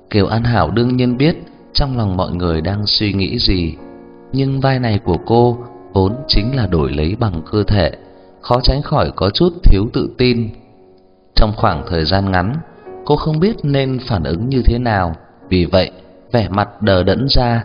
Kiều An Hảo đương nhiên biết trong lòng mọi người đang suy nghĩ gì, nhưng vai này của cô vốn chính là đổi lấy bằng cơ thể, khó tránh khỏi có chút thiếu tự tin. Trong khoảng thời gian ngắn, cô không biết nên phản ứng như thế nào, vì vậy vẻ mặt đờ đẫn ra.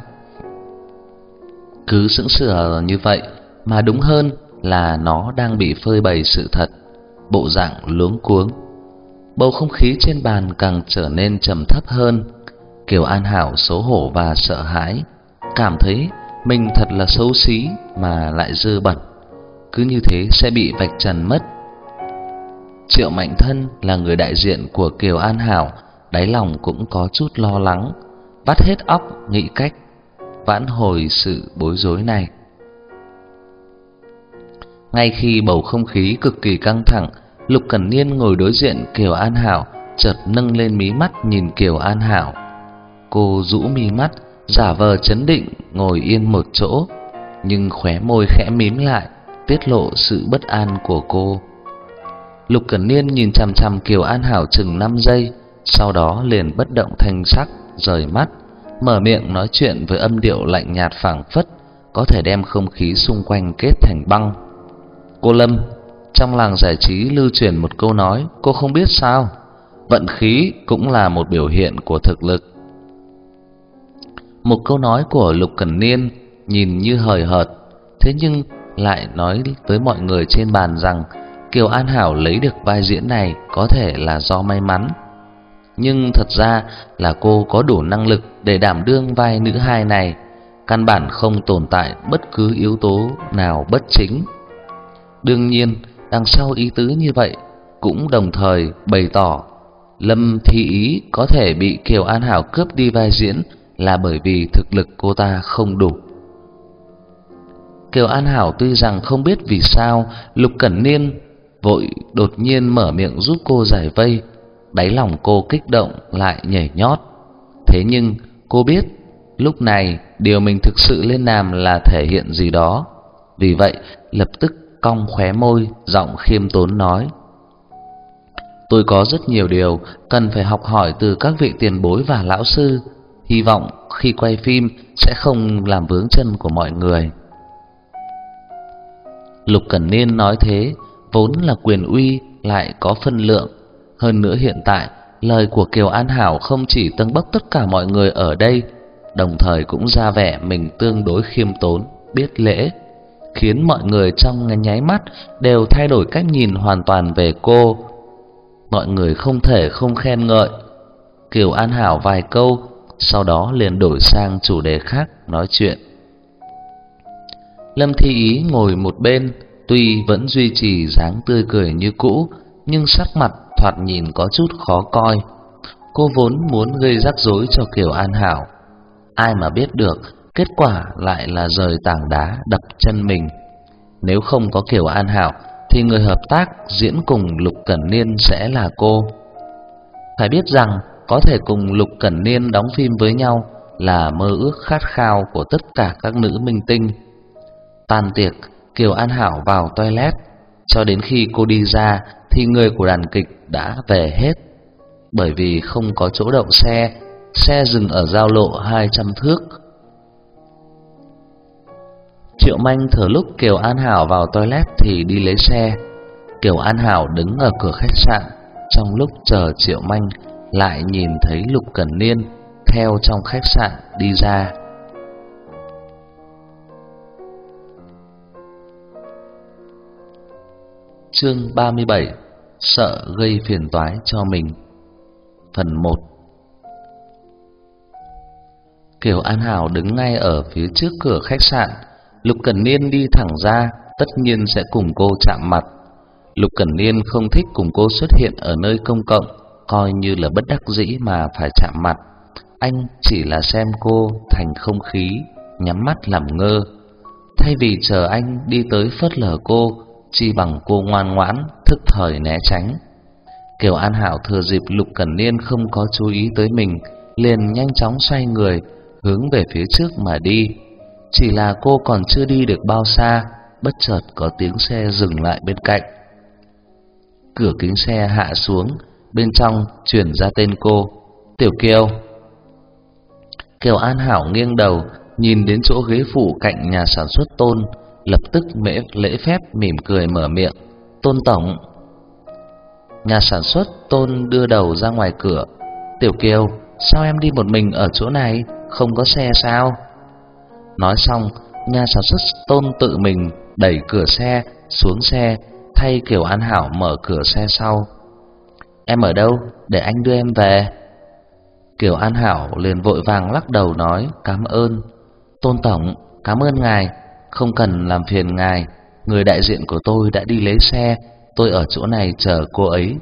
Cứ sững sờ như vậy, mà đúng hơn là nó đang bị phơi bày sự thật, bộ dạng luống cuống. Bầu không khí trên bàn càng trở nên trầm thấp hơn. Kiều An Hảo xấu hổ và sợ hãi, cảm thấy mình thật là xấu xí mà lại dơ bẩn, cứ như thế sẽ bị vạch trần mất. Triệu Mạnh Thân là người đại diện của Kiều An Hảo, đáy lòng cũng có chút lo lắng, vắt hết óc nghĩ cách vãn hồi sự bối rối này. Ngay khi bầu không khí cực kỳ căng thẳng, Lục Cẩn Niên ngồi đối diện Kiều An Hảo chợt nâng lên mí mắt nhìn Kiều An Hảo. Cô rũ mí mắt, giả vờ trấn định ngồi yên một chỗ, nhưng khóe môi khẽ mím lại, tiết lộ sự bất an của cô. Lục Cẩn Niên nhìn chằm chằm Kiều An Hảo chừng 5 giây, sau đó liền bất động thanh sắc, rời mắt, mở miệng nói chuyện với âm điệu lạnh nhạt phảng phất, có thể đem không khí xung quanh kết thành băng. Cô Lâm, trong làng giải trí lưu truyền một câu nói, cô không biết sao? Vận khí cũng là một biểu hiện của thực lực. Một câu nói của Lục Cẩn Niên nhìn như hời hợt, thế nhưng lại nói với mọi người trên bàn rằng Kiều An Hảo lấy được vai diễn này có thể là do may mắn, nhưng thật ra là cô có đủ năng lực để đảm đương vai nữ hai này, căn bản không tồn tại bất cứ yếu tố nào bất chính. Đương nhiên, đằng sau ý tứ như vậy cũng đồng thời bày tỏ Lâm Thi Ý có thể bị Kiều An Hảo cướp đi vai diễn là bởi vì thực lực cô ta không đủ. Kiều An Hảo tuy rằng không biết vì sao Lục Cẩn Niên vội đột nhiên mở miệng giúp cô giải vây, đáy lòng cô kích động lại nhảy nhót. Thế nhưng cô biết lúc này điều mình thực sự nên làm là thể hiện gì đó, vì vậy lập tức cong khóe môi, giọng khiêm tốn nói: tôi có rất nhiều điều cần phải học hỏi từ các vị tiền bối và lão sư, hy vọng khi quay phim sẽ không làm vướng chân của mọi người. Lục Cẩn Niên nói thế vốn là quyền uy lại có phân lượng, hơn nữa hiện tại lời của Kiều An Hảo không chỉ tâng bốc tất cả mọi người ở đây, đồng thời cũng ra vẻ mình tương đối khiêm tốn, biết lễ, khiến mọi người trong nháy mắt đều thay đổi cách nhìn hoàn toàn về cô. Mọi người không thể không khen ngợi Kiều An Hảo vài câu, sau đó liền đổi sang chủ đề khác nói chuyện. Lâm Thi Ý ngồi một bên, tuy vẫn duy trì dáng tươi cười như cũ, nhưng sắc mặt thoạt nhìn có chút khó coi. Cô vốn muốn gây rắc rối cho Kiều An Hảo, ai mà biết được kết quả lại là rời tảng đá đập chân mình. Nếu không có Kiều An Hảo thì người hợp tác diễn cùng Lục Cẩn Niên sẽ là cô. Phải biết rằng có thể cùng Lục Cẩn Niên đóng phim với nhau là mơ ước khát khao của tất cả các nữ minh tinh. Tan tiệc, Kiều An Hảo vào toilet, cho đến khi cô đi ra thì người của đàn kịch đã về hết. Bởi vì không có chỗ đậu xe, xe dừng ở giao lộ 200 thước. Triệu Manh thừa lúc Kiều An Hảo vào toilet thì đi lấy xe. Kiều An Hảo đứng ở cửa khách sạn, trong lúc chờ Triệu Manh lại nhìn thấy Lục Cẩn Niên theo trong khách sạn đi ra. Chương 37: Sợ gây phiền toái cho mình. Phần 1. Kiều An Hảo đứng ngay ở phía trước cửa khách sạn. Lục Cẩn Niên đi thẳng ra, tất nhiên sẽ cùng cô chạm mặt. Lục Cẩn Niên không thích cùng cô xuất hiện ở nơi công cộng, coi như là bất đắc dĩ mà phải chạm mặt. Anh chỉ là xem cô thành không khí, nhắm mắt làm ngơ. Thay vì chờ anh đi tới phớt lờ cô, chi bằng cô ngoan ngoãn thức thời né tránh. Kiều An Hảo thừa dịp Lục Cẩn Niên không có chú ý tới mình, liền nhanh chóng xoay người hướng về phía trước mà đi. Chỉ là cô còn chưa đi được bao xa, bất chợt có tiếng xe dừng lại bên cạnh. Cửa kính xe hạ xuống, bên trong truyền ra tên cô: Tiểu Kiều. Kiều An Hảo nghiêng đầu nhìn đến chỗ ghế phụ cạnh nhà sản xuất Tôn, lập tức lễ phép mỉm cười mở miệng: "Tôn tổng." Nhà sản xuất Tôn đưa đầu ra ngoài cửa: "Tiểu Kiều, sao em đi một mình ở chỗ này, không có xe sao?" Nói xong, nhà sản xuất Tôn tự mình đẩy cửa xe xuống xe, thay Kiều An Hảo mở cửa xe sau. "Em ở đâu, để anh đưa em về." Kiều An Hảo liền vội vàng lắc đầu nói: "Cảm ơn Tôn tổng, cảm ơn ngài, không cần làm phiền ngài, người đại diện của tôi đã đi lấy xe, tôi ở chỗ này chờ cô ấy."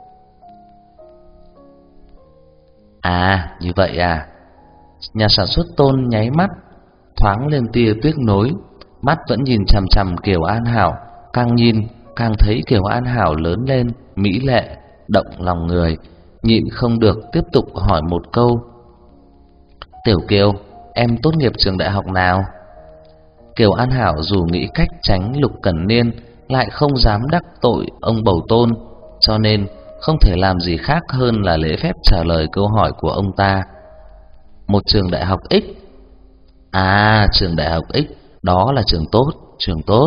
"À, như vậy à?" Nhà sản xuất Tôn nháy mắt thoáng lên tia tiếc nuối, mắt vẫn nhìn chằm chằm Kiều An Hảo, càng nhìn càng thấy Kiều An Hảo lớn lên, mỹ lệ, động lòng người, nhịn không được tiếp tục hỏi một câu: "Tiểu Kiều, em tốt nghiệp trường đại học nào?" Kiều An Hảo dù nghĩ cách tránh Lục Cẩn Niên, lại không dám đắc tội ông bầu Tôn, cho nên không thể làm gì khác hơn là lễ phép trả lời câu hỏi của ông ta. "Một trường đại học X." "À, trường đại học X, đó là trường tốt, trường tốt."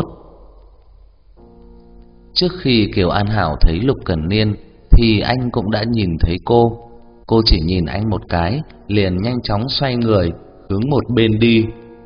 Trước khi Kiều An Hảo thấy Lục Cẩn Niên thì anh cũng đã nhìn thấy cô. Cô chỉ nhìn anh một cái, liền nhanh chóng xoay người hướng một bên đi.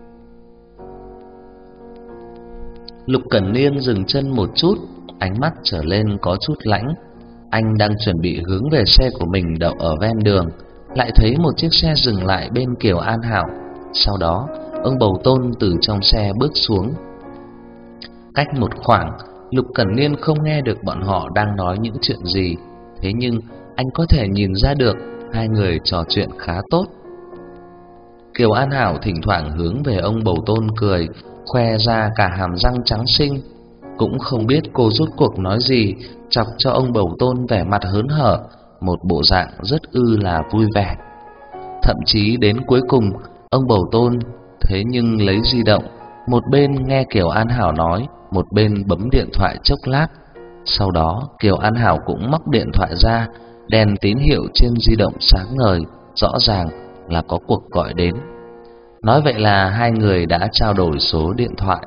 Lục Cẩn Niên dừng chân một chút, ánh mắt trở lên có chút lãnh. Anh đang chuẩn bị hướng về xe của mình đậu ở ven đường, lại thấy một chiếc xe dừng lại bên Kiều An Hảo. Sau đó, ông bầu Tôn từ trong xe bước xuống. Cách một khoảng, Lục Cẩn Niên không nghe được bọn họ đang nói những chuyện gì, thế nhưng anh có thể nhìn ra được hai người trò chuyện khá tốt. Kiều An Hảo thỉnh thoảng hướng về ông bầu Tôn cười, khoe ra cả hàm răng trắng xinh. Cũng không biết cô rốt cuộc nói gì, chọc cho ông bầu Tôn vẻ mặt hớn hở, một bộ dạng rất là vui vẻ. Thậm chí đến cuối cùng, ông bầu Tôn thế nhưng lấy di động, một bên nghe Kiều An Hảo nói, một bên bấm điện thoại chốc lát. Sau đó Kiều An Hảo cũng móc điện thoại ra, đèn tín hiệu trên di động sáng ngời, rõ ràng là có cuộc gọi đến. Nói vậy là hai người đã trao đổi số điện thoại.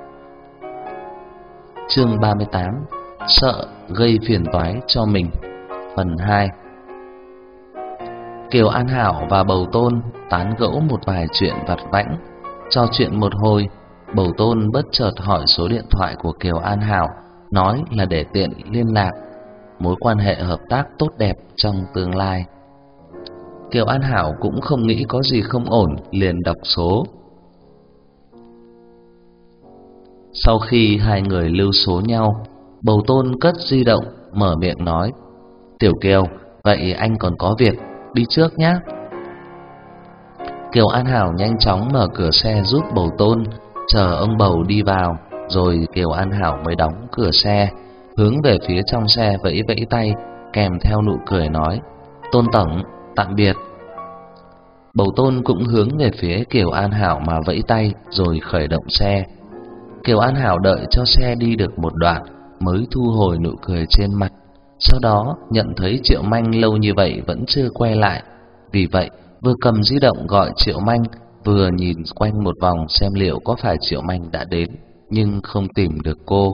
Chương 38: Sợ gây phiền toái cho mình, phần 2. Kiều An Hảo và bầu Tôn tán gẫu một vài chuyện vặt vãnh. Trò chuyện một hồi, bầu Tôn bất chợt hỏi số điện thoại của Kiều An Hảo, nói là để tiện liên lạc, mối quan hệ hợp tác tốt đẹp trong tương lai. Kiều An Hảo cũng không nghĩ có gì không ổn, liền đọc số. Sau khi hai người lưu số nhau, bầu Tôn cất di động, mở miệng nói: "Tiểu Kiều, vậy anh còn có việc, đi trước nhé." Kiều An Hảo nhanh chóng mở cửa xe giúp bầu Tôn, chờ ông bầu đi vào, rồi Kiều An Hảo mới đóng cửa xe, hướng về phía trong xe vẫy vẫy tay, kèm theo nụ cười nói: "Tôn tổng, tạm biệt." Bầu Tôn cũng hướng về phía Kiều An Hảo mà vẫy tay, rồi khởi động xe. Kiều An Hảo đợi cho xe đi được một đoạn mới thu hồi nụ cười trên mặt. Sau đó nhận thấy Triệu Manh lâu như vậy vẫn chưa quay lại, vì vậy vừa cầm di động gọi Triệu Manh, vừa nhìn quanh một vòng xem liệu có phải Triệu Manh đã đến, nhưng không tìm được cô.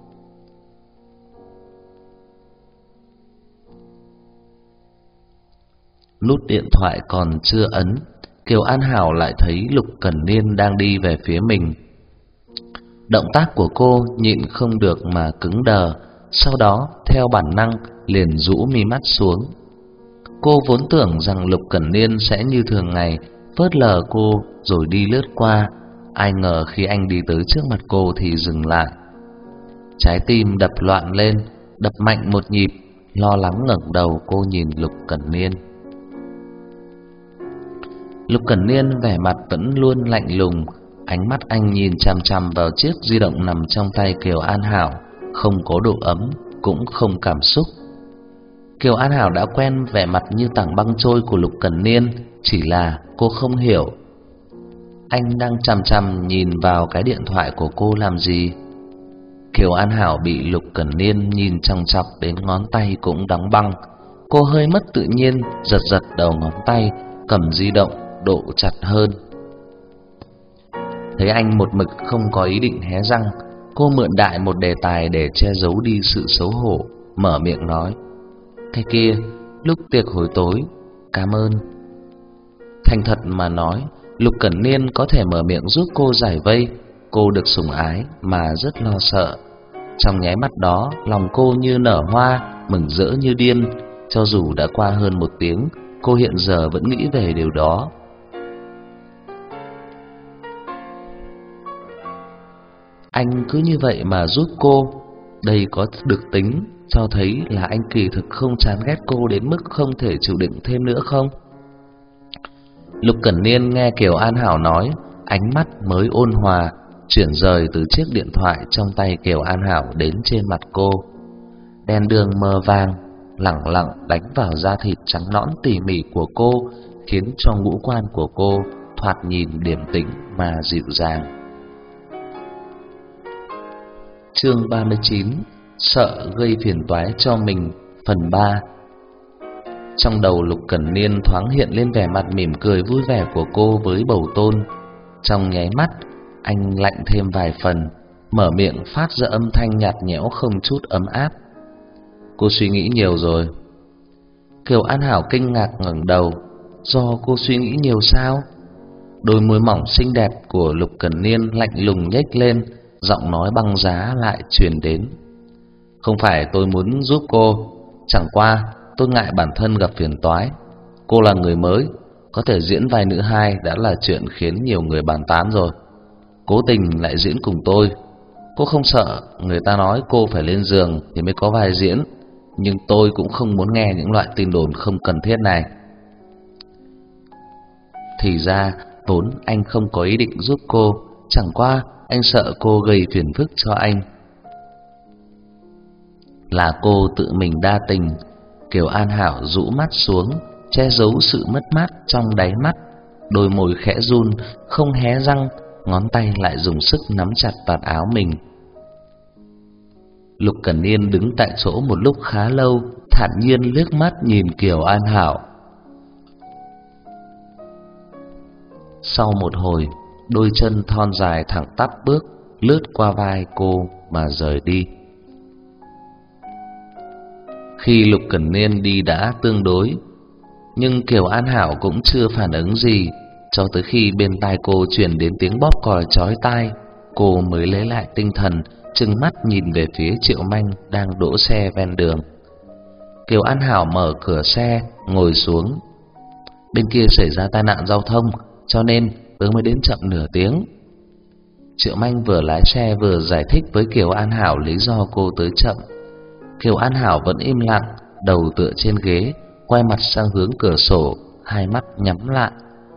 Nút điện thoại còn chưa ấn, Kiều An Hảo lại thấy Lục Cẩn Niên đang đi về phía mình. Động tác của cô nhịn không được mà cứng đờ, sau đó theo bản năng liền rũ mi mắt xuống. Cô vốn tưởng rằng Lục Cẩn Niên sẽ như thường ngày phớt lờ cô rồi đi lướt qua, ai ngờ khi anh đi tới trước mặt cô thì dừng lại. Trái tim đập loạn lên, đập mạnh một nhịp, lo lắng ngẩng đầu cô nhìn Lục Cẩn Niên. Lục Cẩn Niên vẻ mặt vẫn luôn lạnh lùng, ánh mắt anh nhìn chằm chằm vào chiếc di động nằm trong tay Kiều An Hảo, không có độ ấm, cũng không cảm xúc. Kiều An Hảo đã quen vẻ mặt như tảng băng trôi của Lục Cẩn Niên, chỉ là cô không hiểu anh đang chằm chằm nhìn vào cái điện thoại của cô làm gì. Kiều An Hảo bị Lục Cẩn Niên nhìn chòng chọc đến ngón tay cũng đóng băng. Cô hơi mất tự nhiên, giật giật đầu ngón tay, cầm di động độ chặt hơn. Thấy anh một mực không có ý định hé răng, cô mượn đại một đề tài để che giấu đi sự xấu hổ, mở miệng nói: "Cái kia, lúc tiệc hồi tối, cảm ơn." Thành thật mà nói, Lục Cẩn Niên có thể mở miệng giúp cô giải vây, cô được sủng ái mà rất lo sợ. Trong nháy mắt đó, lòng cô như nở hoa, mừng rỡ như điên. Cho dù đã qua hơn 1 tiếng, cô hiện giờ vẫn nghĩ về điều đó. Anh cứ như vậy mà giúp cô, đây có được tính cho thấy là anh kỳ thực không chán ghét cô đến mức không thể chịu đựng thêm nữa không? Lục Cẩn Niên nghe Kiều An Hảo nói, ánh mắt mới ôn hòa, chuyển rời từ chiếc điện thoại trong tay Kiều An Hảo đến trên mặt cô. Đèn đường mờ vàng lẳng lặng đánh vào da thịt trắng nõn tỉ mỉ của cô, khiến cho ngũ quan của cô thoạt nhìn điềm tĩnh mà dịu dàng. Chương 39: Sợ gây phiền toái cho mình, phần 3. Trong đầu Lục Cẩn Niên thoáng hiện lên vẻ mặt mỉm cười vui vẻ của cô với Bầu Tôn. Trong nháy mắt, anh lạnh thêm vài phần, mở miệng phát ra âm thanh nhạt nhẽo không chút ấm áp: "Cô suy nghĩ nhiều rồi." Kiều An Hảo kinh ngạc ngẩng đầu. Do cô suy nghĩ nhiều sao? Đôi môi mỏng xinh đẹp của Lục Cẩn Niên lạnh lùng nhếch lên, giọng nói băng giá lại truyền đến: "Không phải tôi muốn giúp cô, chẳng qua tôi ngại bản thân gặp phiền toái. Cô là người mới, có thể diễn vai nữ hai đã là chuyện khiến nhiều người bàn tán rồi. Cố tình lại diễn cùng tôi, cô không sợ người ta nói cô phải lên giường thì mới có vai diễn, nhưng tôi cũng không muốn nghe những loại tin đồn không cần thiết này." Thì ra vốn anh không có ý định giúp cô, chẳng qua anh sợ cô gây phiền phức cho anh. Là cô tự mình đa tình. Kiều An Hảo rũ mắt xuống, che giấu sự mất mát trong đáy mắt, đôi môi khẽ run, không hé răng, ngón tay lại dùng sức nắm chặt vạt áo mình. Lục Cẩn Niên đứng tại chỗ một lúc khá lâu, thản nhiên liếc mắt nhìn Kiều An Hảo. Sau một hồi, đôi chân thon dài thẳng tắp bước lướt qua vai cô mà rời đi. Khi Lục Cẩn Niên đi đã tương đối, nhưng Kiều An Hảo cũng chưa phản ứng gì, cho tới khi bên tai cô truyền đến tiếng bóp còi chói tai, cô mới lấy lại tinh thần, trừng mắt nhìn về phía Triệu Manh đang đỗ xe ven đường. Kiều An Hảo mở cửa xe, ngồi xuống. Bên kia xảy ra tai nạn giao thông, cho nên tớ mới đến chậm nửa tiếng. Triệu Manh vừa lái xe vừa giải thích với Kiều An Hảo lý do cô tới chậm. Kiều An Hảo vẫn im lặng, đầu tựa trên ghế, quay mặt sang hướng cửa sổ, hai mắt nhắm lại.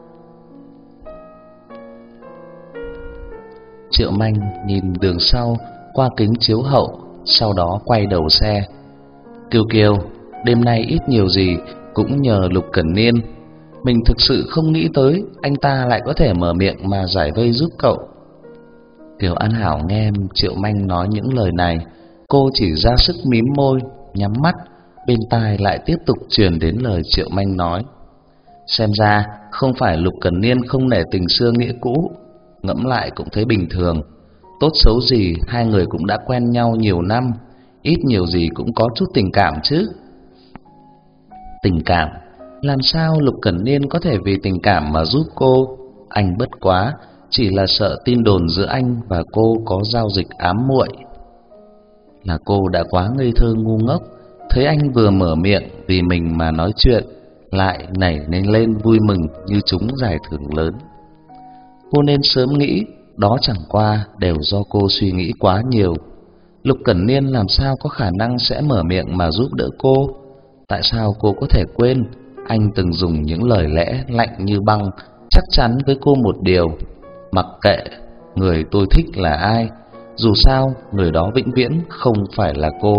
Triệu Manh nhìn đường sau qua kính chiếu hậu, sau đó quay đầu xe. "Kiều Kiều, đêm nay ít nhiều gì cũng nhờ Lục Cẩn Niên. Mình thực sự không nghĩ tới anh ta lại có thể mở miệng mà giải vây giúp cậu." Kiều An Hảo nghe Triệu Manh nói những lời này, cô chỉ ra sức mím môi, nhắm mắt, bên tai lại tiếp tục truyền đến lời Triệu Manh nói: "Xem ra không phải Lục Cẩn Niên không nể tình xưa nghĩa cũ, ngẫm lại cũng thấy bình thường. Tốt xấu gì hai người cũng đã quen nhau nhiều năm, ít nhiều gì cũng có chút tình cảm chứ." Tình cảm? Làm sao Lục Cẩn Niên có thể vì tình cảm mà giúp cô? Anh bất quá chỉ là sợ tin đồn giữa anh và cô có giao dịch ám muội. Là cô đã quá ngây thơ ngu ngốc, thấy anh vừa mở miệng vì mình mà nói chuyện, lại nảy nên lên vui mừng như trúng giải thưởng lớn. Cô nên sớm nghĩ, đó chẳng qua đều do cô suy nghĩ quá nhiều. Lục Cẩn Niên làm sao có khả năng sẽ mở miệng mà giúp đỡ cô? Tại sao cô có thể quên anh từng dùng những lời lẽ lạnh như băng chắc chắn với cô một điều: mặc kệ người tôi thích là ai, dù sao người đó vĩnh viễn không phải là cô.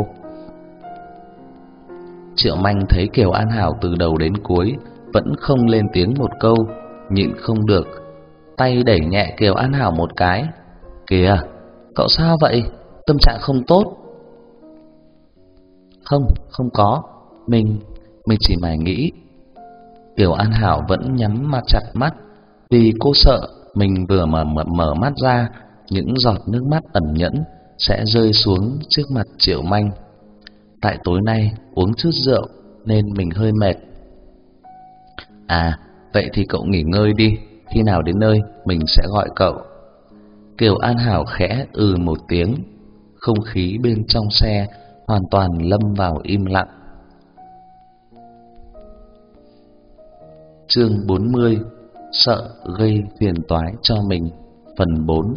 Triệu Manh thấy Kiều An Hảo từ đầu đến cuối vẫn không lên tiếng một câu, nhịn không được, tay đẩy nhẹ Kiều An Hảo một cái. "Kìa, cậu sao vậy? Tâm trạng không tốt?" Không có, mình chỉ mải nghĩ." Kiều An Hảo vẫn nhắm mắt chặt mắt, vì cô sợ mình vừa mở mắt ra, những giọt nước mắt ẩn nhẫn sẽ rơi xuống trước mặt Triệu Manh. Tại tối nay uống chút rượu nên mình hơi mệt. À, vậy thì cậu nghỉ ngơi đi, khi nào đến nơi mình sẽ gọi cậu. Kiều An Hảo khẽ một tiếng. Không khí bên trong xe hoàn toàn lâm vào im lặng. Chương 40: Sợ gây phiền toái cho mình, phần 4.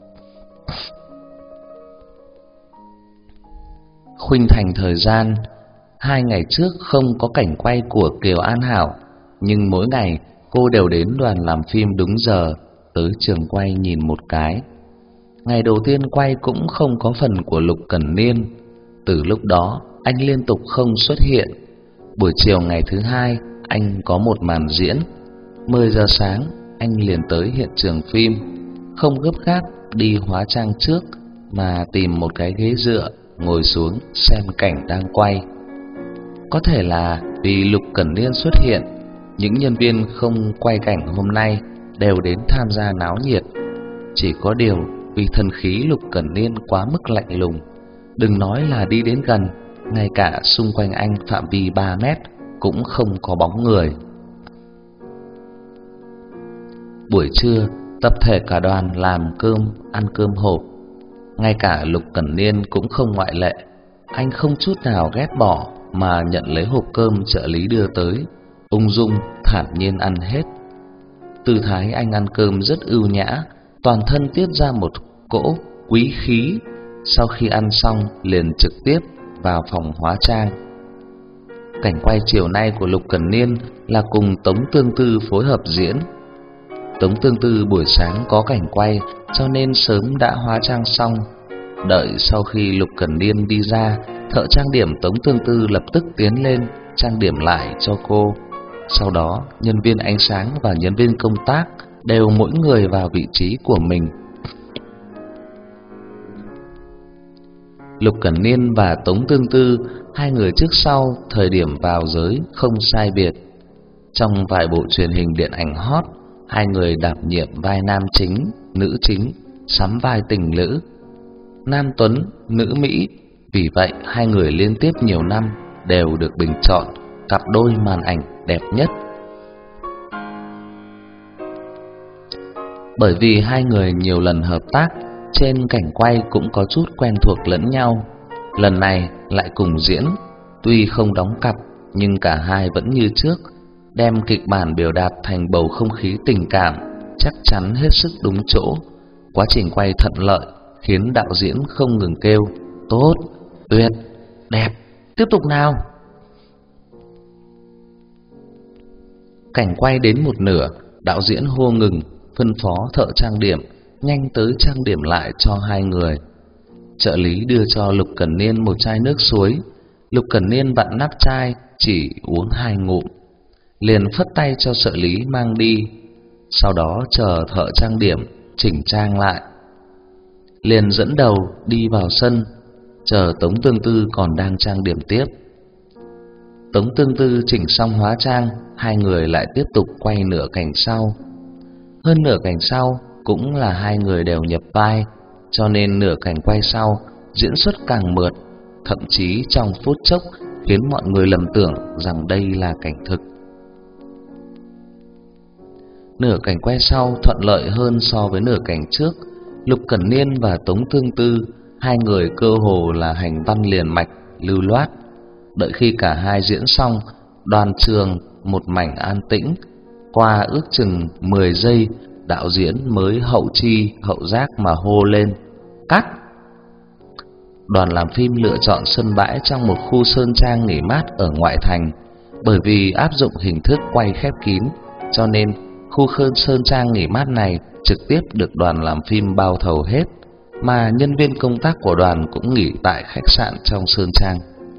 Khuynh thành thời gian. 2 ngày trước không có cảnh quay của Kiều An Hảo, nhưng mỗi ngày cô đều đến đoàn làm phim đúng giờ, tới trường quay nhìn một cái. Ngày đầu tiên quay cũng không có phần của Lục Cẩn Niên. Từ lúc đó anh liên tục không xuất hiện. Buổi chiều ngày thứ hai anh có một màn diễn. 10 giờ sáng anh liền tới hiện trường phim, không gấp gáp đi hóa trang trước mà tìm một cái ghế dựa ngồi xuống xem cảnh đang quay. Có thể là vì Lục Cẩn Niên xuất hiện, những nhân viên không quay cảnh hôm nay đều đến tham gia náo nhiệt. Chỉ có điều vì thần khí Lục Cẩn Niên quá mức lạnh lùng, đừng nói là đi đến gần, ngay cả xung quanh anh phạm vi 3 mét cũng không có bóng người. Buổi trưa, tập thể cả đoàn làm ăn cơm hộp. Ngay cả Lục Cẩn Niên cũng không ngoại lệ. Anh không chút nào ghét bỏ mà nhận lấy hộp cơm trợ lý đưa tới, ung dung thản nhiên ăn hết. Tư thái anh ăn cơm rất ưu nhã, toàn thân tiết ra một cỗ quý khí. Sau khi ăn xong liền trực tiếp vào phòng hóa trang. Cảnh quay chiều nay của Lục Cẩn Niên là cùng Tống Tương Tư phối hợp diễn. Tống Tương Tư buổi sáng có cảnh quay cho nên sớm đã hóa trang xong. Đợi sau khi Lục Cẩn Niên đi ra, thợ trang điểm Tống Tương Tư lập tức tiến lên trang điểm lại cho cô. Sau đó nhân viên ánh sáng và nhân viên công tác đều mỗi người vào vị trí của mình. Lục Cẩn Niên và Tống Tương Tư, hai người trước sau thời điểm vào giới không sai biệt. Trong vài bộ truyền hình điện ảnh hot, hai người đảm nhiệm vai nam chính, nữ chính, sắm vai tình lữ, nam tuấn, nữ mỹ. Vì vậy hai người liên tiếp nhiều năm đều được bình chọn cặp đôi màn ảnh đẹp nhất. Bởi vì hai người nhiều lần hợp tác, trên cảnh quay cũng có chút quen thuộc lẫn nhau. Lần này lại cùng diễn, tuy không đóng cặp nhưng cả hai vẫn như trước, đem kịch bản biểu đạt thành bầu không khí tình cảm, chắc chắn hết sức đúng chỗ. Quá trình quay thuận lợi khiến đạo diễn không ngừng kêu: tốt, tuyệt, đẹp, tiếp tục nào. Cảnh quay đến một nửa, đạo diễn hô ngừng, phân phó thợ trang điểm nhanh tới trang điểm lại cho hai người. Trợ lý đưa cho Lục Cẩn Niên một chai nước suối. Lục Cẩn Niên vặn nắp chai, chỉ uống 2 ngụm, liền phất tay cho trợ lý mang đi. Sau đó chờ thợ trang điểm chỉnh trang lại, liền dẫn đầu đi vào sân, chờ Tống Tương Tư còn đang trang điểm tiếp. Tống Tương Tư chỉnh xong hóa trang, hai người lại tiếp tục quay nửa cảnh sau. Hơn nửa cảnh sau cũng là hai người đều nhập vai, cho nên nửa cảnh quay sau diễn xuất càng mượt, thậm chí trong phút chốc khiến mọi người lầm tưởng rằng đây là cảnh thực. Nửa cảnh quay sau thuận lợi hơn so với nửa cảnh trước. Lục Cẩn Niên và Tống Tương Tư, hai người cơ hồ là hành văn liền mạch, lưu loát. Đợi khi cả hai diễn xong, đoàn trường một mảnh an tĩnh. Qua ước chừng 10 giây, đạo diễn mới hậu chi hậu giác mà hô lên: cắt! Đoàn làm phim lựa chọn sân bãi trong một khu sơn trang nghỉ mát ở ngoại thành. Bởi vì áp dụng hình thức quay khép kín, cho nên khu sơn trang nghỉ mát này trực tiếp được đoàn làm phim bao thầu hết, mà nhân viên công tác của đoàn cũng nghỉ tại khách sạn trong sơn trang.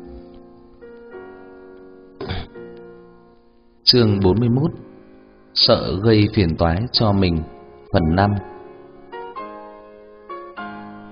Chương 41: Sợ gây phiền toái cho mình, phần 5.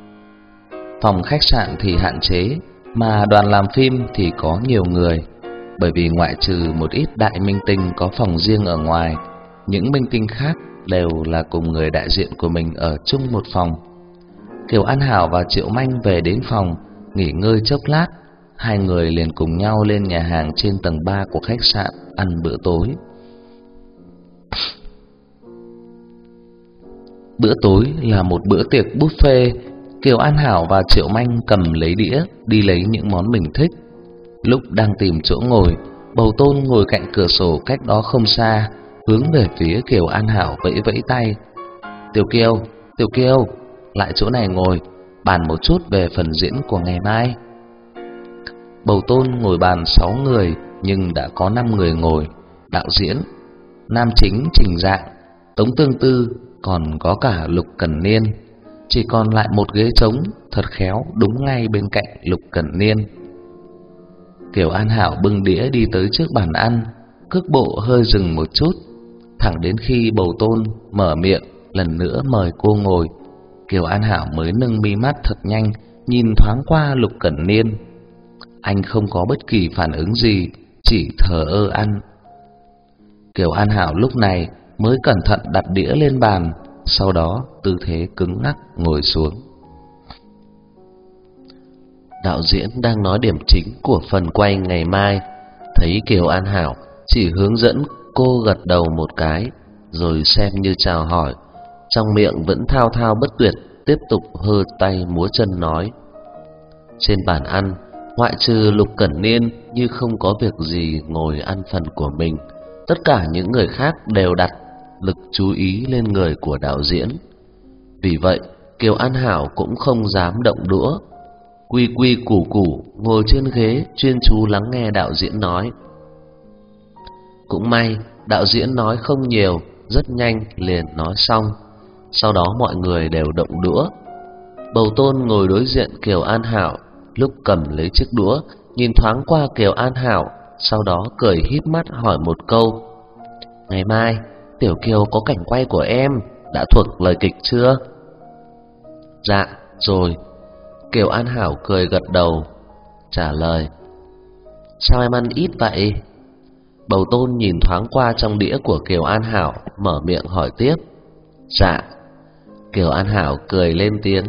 Phòng khách sạn thì hạn chế, mà đoàn làm phim thì có nhiều người. Bởi vì ngoại trừ một ít đại minh tinh có phòng riêng ở ngoài, những minh tinh khác đều là cùng người đại diện của mình ở chung một phòng. Kiều An Hảo và Triệu Manh về đến phòng, nghỉ ngơi chốc lát, hai người liền cùng nhau lên nhà hàng trên tầng 3 của khách sạn ăn bữa tối. Bữa tối là một bữa tiệc buffet. Kiều An Hảo và Triệu Manh cầm lấy đĩa đi lấy những món mình thích. Lúc đang tìm chỗ ngồi, Bầu Tôn ngồi cạnh cửa sổ cách đó không xa, hướng về phía Kiều An Hảo vẫy vẫy tay. Tiểu Kiều, lại chỗ này ngồi, bàn một chút về phần diễn của ngày mai. Bầu Tôn ngồi bàn 6 người nhưng đã có 5 người ngồi. Đạo diễn, nam chính Trình Dạng, Tống Tương Tư, còn có cả Lục Cẩn Niên. Chỉ còn lại một ghế trống, thật khéo đúng ngay bên cạnh Lục Cẩn Niên. Kiều An Hảo bưng đĩa đi tới trước bàn ăn, cước bộ hơi dừng một chút, thẳng đến khi Bầu Tôn mở miệng lần nữa mời cô ngồi, Kiều An Hảo mới nâng mi mắt thật nhanh, nhìn thoáng qua Lục Cẩn Niên. Anh không có bất kỳ phản ứng gì, chỉ thờ ơ ăn. Kiều An Hảo lúc này mới cẩn thận đặt đĩa lên bàn, sau đó tư thế cứng ngắc ngồi xuống. Đạo diễn đang nói điểm chính của phần quay ngày mai, thấy Kiều An Hảo chỉ hướng dẫn cô gật đầu một cái, rồi xem như chào hỏi, trong miệng vẫn thao thao bất tuyệt, tiếp tục hơ tay múa chân nói. Trên bàn ăn, ngoại trừ Lục Cẩn Niên như không có việc gì ngồi ăn phần của mình, tất cả những người khác đều đặt lực chú ý lên người của đạo diễn. Vì vậy, Kiều An Hảo cũng không dám động đũa, quy quy củ củ ngồi trên ghế chuyên chú lắng nghe đạo diễn nói. Cũng may, đạo diễn nói không nhiều, rất nhanh liền nói xong. Sau đó mọi người đều động đũa. Bầu Tôn ngồi đối diện Kiều An Hảo, lúc cầm lấy chiếc đũa, nhìn thoáng qua Kiều An Hảo, sau đó cười híp mắt hỏi một câu. Ngày mai, Tiểu Kiều có cảnh quay của em, đã thuộc lời kịch chưa? Dạ, rồi. Kiều An Hảo cười gật đầu, trả lời. Sao em ăn ít vậy? Bầu Tôn nhìn thoáng qua trong đĩa của Kiều An Hảo, mở miệng hỏi tiếp. Dạ. Kiều An Hảo cười lên tiếng.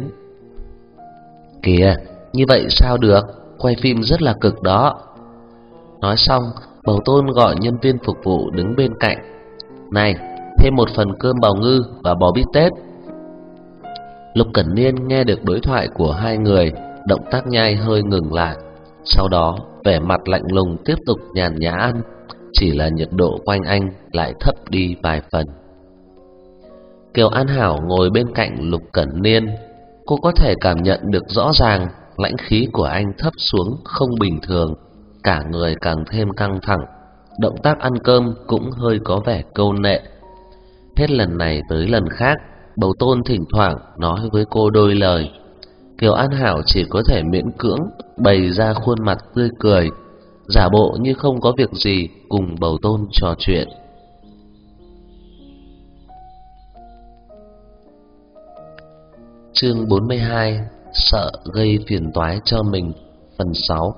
Kìa, như vậy sao được, quay phim rất là cực đó. Nói xong, Bầu Tôn gọi nhân viên phục vụ đứng bên cạnh. Này, thêm một phần cơm bào ngư và bò bít tết. Lục Cẩn Niên nghe được đối thoại của hai người, động tác nhai hơi ngừng lại. Sau đó, vẻ mặt lạnh lùng tiếp tục nhàn nhã ăn, chỉ là nhiệt độ quanh anh lại thấp đi vài phần. Kiều An Hảo ngồi bên cạnh Lục Cẩn Niên, cô có thể cảm nhận được rõ ràng lãnh khí của anh thấp xuống không bình thường, cả người càng thêm căng thẳng, động tác ăn cơm cũng hơi có vẻ câu nệ. Hết lần này tới lần khác, Bầu Tôn thỉnh thoảng nói với cô đôi lời. Kiều An Hảo chỉ có thể miễn cưỡng bày ra khuôn mặt tươi cười, giả bộ như không có việc gì cùng Bầu Tôn trò chuyện. Chương 42: Sợ gây phiền toái cho mình, phần 6.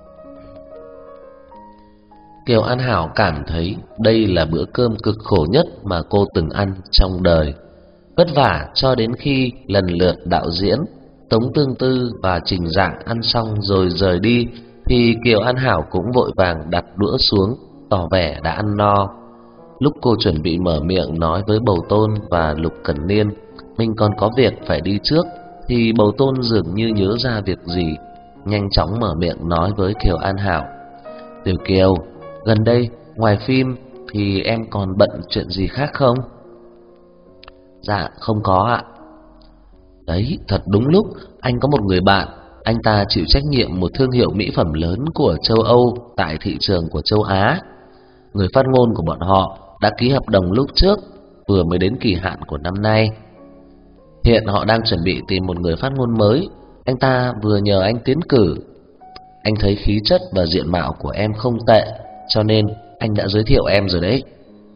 Kiều An Hảo cảm thấy đây là bữa cơm cực khổ nhất mà cô từng ăn trong đời. Vất vả cho đến khi lần lượt đạo diễn, Tống Tương Tư và Trình Dạng ăn xong rồi rời đi, thì Kiều An Hảo cũng vội vàng đặt đũa xuống, tỏ vẻ đã ăn no. Lúc cô chuẩn bị mở miệng nói với Bầu Tôn và Lục Cẩn Niên mình còn có việc phải đi trước, thì Bầu Tôn dường như nhớ ra việc gì, nhanh chóng mở miệng nói với Kiều An Hảo. Tiểu Kiều, gần đây ngoài phim thì em còn bận chuyện gì khác không? Dạ không có ạ. Đấy, thật đúng lúc, anh có một người bạn, anh ta chịu trách nhiệm một thương hiệu mỹ phẩm lớn của châu Âu tại thị trường của châu Á. Người phát ngôn của bọn họ đã ký hợp đồng lúc trước, vừa mới đến kỳ hạn của năm nay. Hiện họ đang chuẩn bị tìm một người phát ngôn mới. Anh ta vừa nhờ anh tiến cử. Anh thấy khí chất và diện mạo của em không tệ, cho nên anh đã giới thiệu em rồi đấy.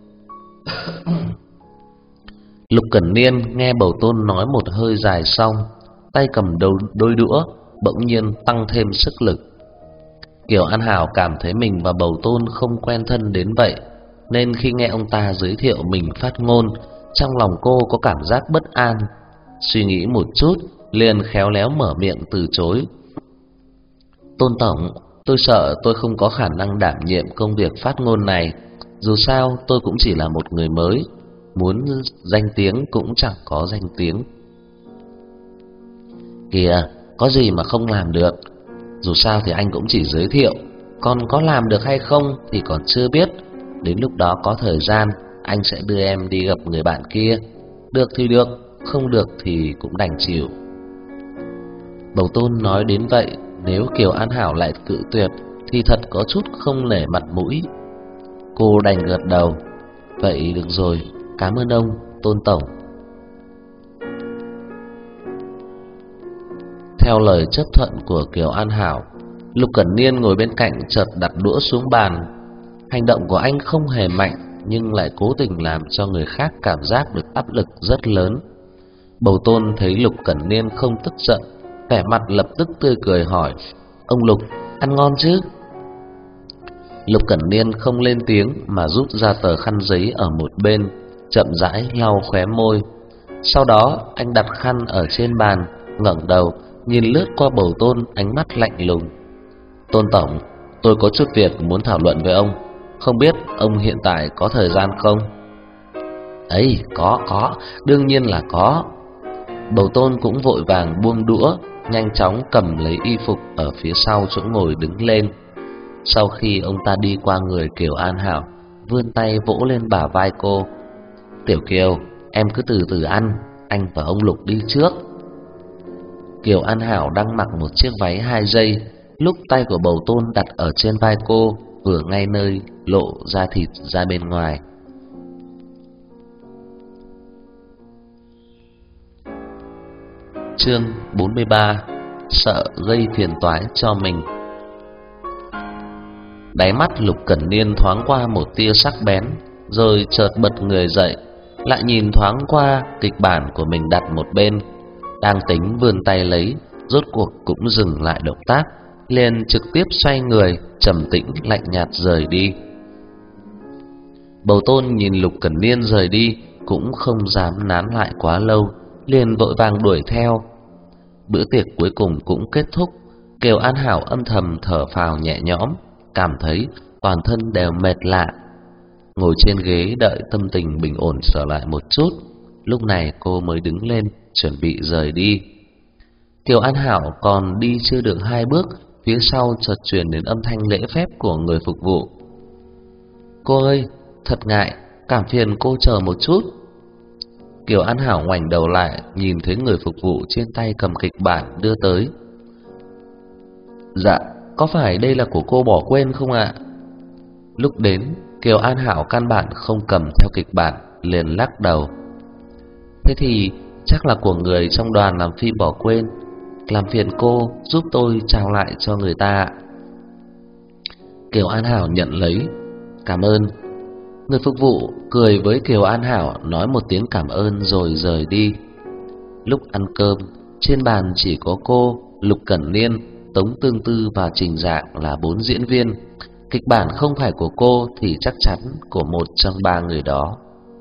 Lục Cẩn Niên nghe Bầu Tôn nói một hơi dài xong, tay cầm đôi đũa bỗng nhiên tăng thêm sức lực. Kiều An Hảo cảm thấy mình và Bầu Tôn không quen thân đến vậy, nên khi nghe ông ta giới thiệu mình phát ngôn, trong lòng cô có cảm giác bất an. Suy nghĩ một chút, liền khéo léo mở miệng từ chối. Tôn tổng, tôi sợ tôi không có khả năng đảm nhiệm công việc phát ngôn này. Dù sao tôi cũng chỉ là một người mới, muốn danh tiếng cũng chẳng có danh tiếng. Kìa, có gì mà không làm được. Dù sao thì anh cũng chỉ giới thiệu, còn có làm được hay không thì còn chưa biết. Đến lúc đó có thời gian, anh sẽ đưa em đi gặp người bạn kia. Được thì được, không được thì cũng đành chịu. Bầu Tôn nói đến vậy, nếu Kiều An Hảo lại cự tuyệt thì thật có chút không nể mặt mũi. Cô đành gật đầu. Vậy được rồi, cảm ơn ông, Tôn tổng. Theo lời chấp thuận của Kiều An Hảo, Lục Cẩn Niên ngồi bên cạnh chợt đặt đũa xuống bàn. Hành động của anh không hề mạnh, nhưng lại cố tình làm cho người khác cảm giác được áp lực rất lớn. Bầu Tôn thấy Lục Cẩn Niên không tức giận, vẻ mặt lập tức tươi cười hỏi: Ông Lục, ăn ngon chứ? Lục Cẩn Niên không lên tiếng mà rút ra tờ khăn giấy ở một bên, chậm rãi lau khóe môi. Sau đó anh đặt khăn ở trên bàn, ngẩng đầu nhìn lướt qua Bầu Tôn, ánh mắt lạnh lùng. Tôn tổng, tôi có chút việc muốn thảo luận với ông, không biết ông hiện tại có thời gian không? Ấy, có, đương nhiên là có. Bầu Tôn cũng vội vàng buông đũa, nhanh chóng cầm lấy y phục ở phía sau chỗ ngồi đứng lên. Sau khi ông ta đi qua người Kiều An Hảo, vươn tay vỗ lên bả vai cô. Tiểu Kiều, em cứ từ từ ăn, anh và ông Lục đi trước. Kiều An Hảo đang mặc một chiếc váy 2 dây, lúc tay của Bầu Tôn đặt ở trên vai cô, vừa ngay nơi lộ da thịt ra bên ngoài. Chương 43: Sợ gây phiền toái cho mình. Đáy mắt Lục Cẩn Niên thoáng qua một tia sắc bén, rồi chợt bật người dậy, lại nhìn thoáng qua kịch bản của mình đặt một bên, đang tính vươn tay lấy, rốt cuộc cũng dừng lại động tác, liền trực tiếp xoay người, trầm tĩnh lạnh nhạt rời đi. Bầu Tôn nhìn Lục Cẩn Niên rời đi, cũng không dám nán lại quá lâu, liền vội vàng đuổi theo. Bữa tiệc cuối cùng cũng kết thúc. Kiều An Hảo âm thầm thở phào nhẹ nhõm, cảm thấy toàn thân đều mệt lạ. Ngồi trên ghế đợi tâm tình bình ổn trở lại một chút, lúc này cô mới đứng lên chuẩn bị rời đi. Kiều An Hảo còn đi chưa được 2 bước, phía sau chợt truyền đến âm thanh lễ phép của người phục vụ. Cô ơi, thật ngại, cảm phiền cô chờ một chút. Kiều An Hảo ngoảnh đầu lại, nhìn thấy người phục vụ trên tay cầm kịch bản đưa tới. Dạ, có phải đây là của cô bỏ quên không ạ? Lúc đến, Kiều An Hảo căn bản không cầm theo kịch bản, liền lắc đầu. Thế thì chắc là của người trong đoàn làm phim bỏ quên, làm phiền cô giúp tôi trao lại cho người ta. Kiều An Hảo nhận lấy. Cảm ơn. Người phục vụ cười với Kiều An Hảo, nói một tiếng cảm ơn rồi rời đi. Lúc ăn cơm, trên bàn chỉ có cô, Lục Cẩn Niên, Tống Tương Tư và Trình Dạng là 4 diễn viên. Kịch bản không phải của cô thì chắc chắn của một trong 3 người đó.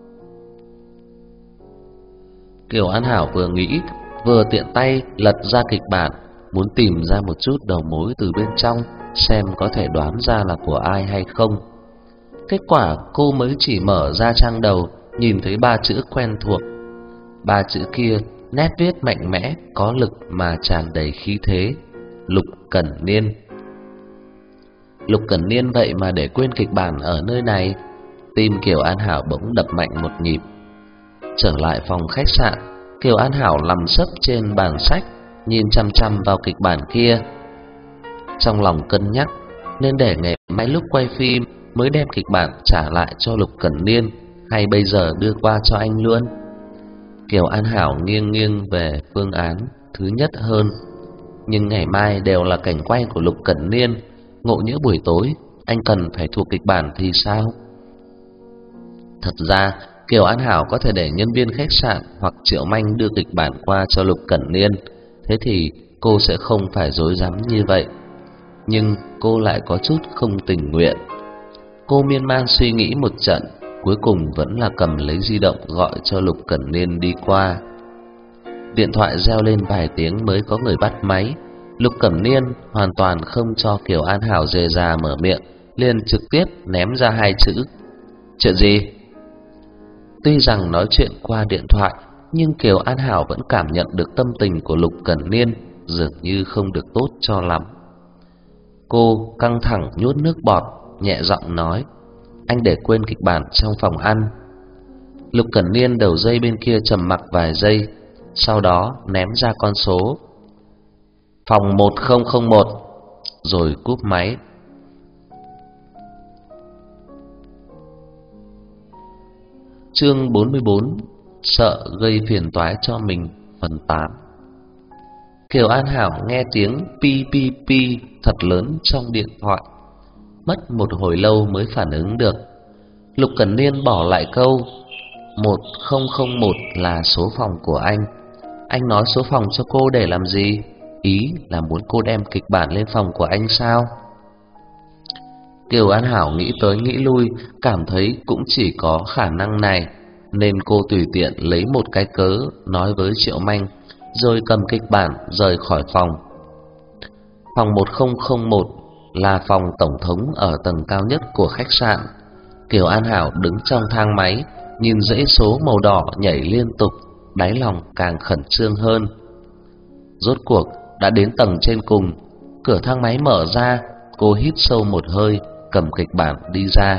Kiều An Hảo vừa nghĩ, vừa tiện tay lật ra kịch bản, muốn tìm ra một chút đầu mối từ bên trong, xem có thể đoán ra là của ai hay không. Kết quả cô mới chỉ mở ra trang đầu, nhìn thấy 3 chữ quen thuộc. 3 chữ kia nét viết mạnh mẽ, có lực mà tràn đầy khí thế: Lục Cẩn Niên. Lục Cẩn Niên vậy mà để quên kịch bản ở nơi này. Tim Kiều An Hảo bỗng đập mạnh một nhịp. Trở lại phòng khách sạn, Kiều An Hảo nằm sấp trên bàn sách, nhìn chăm chăm vào kịch bản kia. Trong lòng cân nhắc nên để ngày mai lúc quay phim mới đem kịch bản trả lại cho Lục Cẩn Niên, hay bây giờ đưa qua cho anh luôn. Kiều An Hảo nghiêng nghiêng về phương án thứ nhất hơn. Nhưng ngày mai đều là cảnh quay của Lục Cẩn Niên, ngộ nhỡ buổi tối anh cần phải thuộc kịch bản thì sao? Thật ra Kiều An Hảo có thể để nhân viên khách sạn hoặc Triệu Manh đưa kịch bản qua cho Lục Cẩn Niên, thế thì cô sẽ không phải rối rắm như vậy. nhưng cô lại có chút không tình nguyện. Cô miên man suy nghĩ một trận, cuối cùng vẫn là cầm lấy di động gọi cho Lục Cẩn Niên đi qua. Điện thoại reo lên vài tiếng mới có người bắt máy. Lục Cẩn Niên hoàn toàn không cho Kiều An Hảo dề già mở miệng, liền trực tiếp ném ra hai chữ: chuyện gì? Tuy rằng nói chuyện qua điện thoại, nhưng Kiều An Hảo vẫn cảm nhận được tâm tình của Lục Cẩn Niên dường như không được tốt cho lắm. Cô căng thẳng nuốt nước bọt, nhẹ giọng nói: anh để quên kịch bản trong phòng ăn. Lục Cẩn Niên đầu dây bên kia trầm mặc vài giây, sau đó ném ra con số phòng 1001 rồi cúp máy. Chương 44: sợ gây phiền toái cho mình, phần 8. Kiều An Hảo nghe tiếng pi pi pi thật lớn trong điện thoại, mất một hồi lâu mới phản ứng được. Lục Cẩn Niên bỏ lại câu: 1001 là số phòng của anh. Anh nói số phòng cho cô để làm gì? Ý là muốn cô đem kịch bản lên phòng của anh sao? Kiều An Hảo nghĩ tới nghĩ lui, cảm thấy cũng chỉ có khả năng này, nên cô tùy tiện lấy một cái cớ nói với Triệu Manh, rồi cầm kịch bản rời khỏi phòng. Phòng 1001 là phòng tổng thống ở tầng cao nhất của khách sạn. Kiều An Hảo đứng trong thang máy, nhìn dãy số màu đỏ nhảy liên tục, đáy lòng càng khẩn trương hơn. Rốt cuộc đã đến tầng trên cùng, cửa thang máy mở ra, cô hít sâu một hơi, cầm kịch bản đi ra.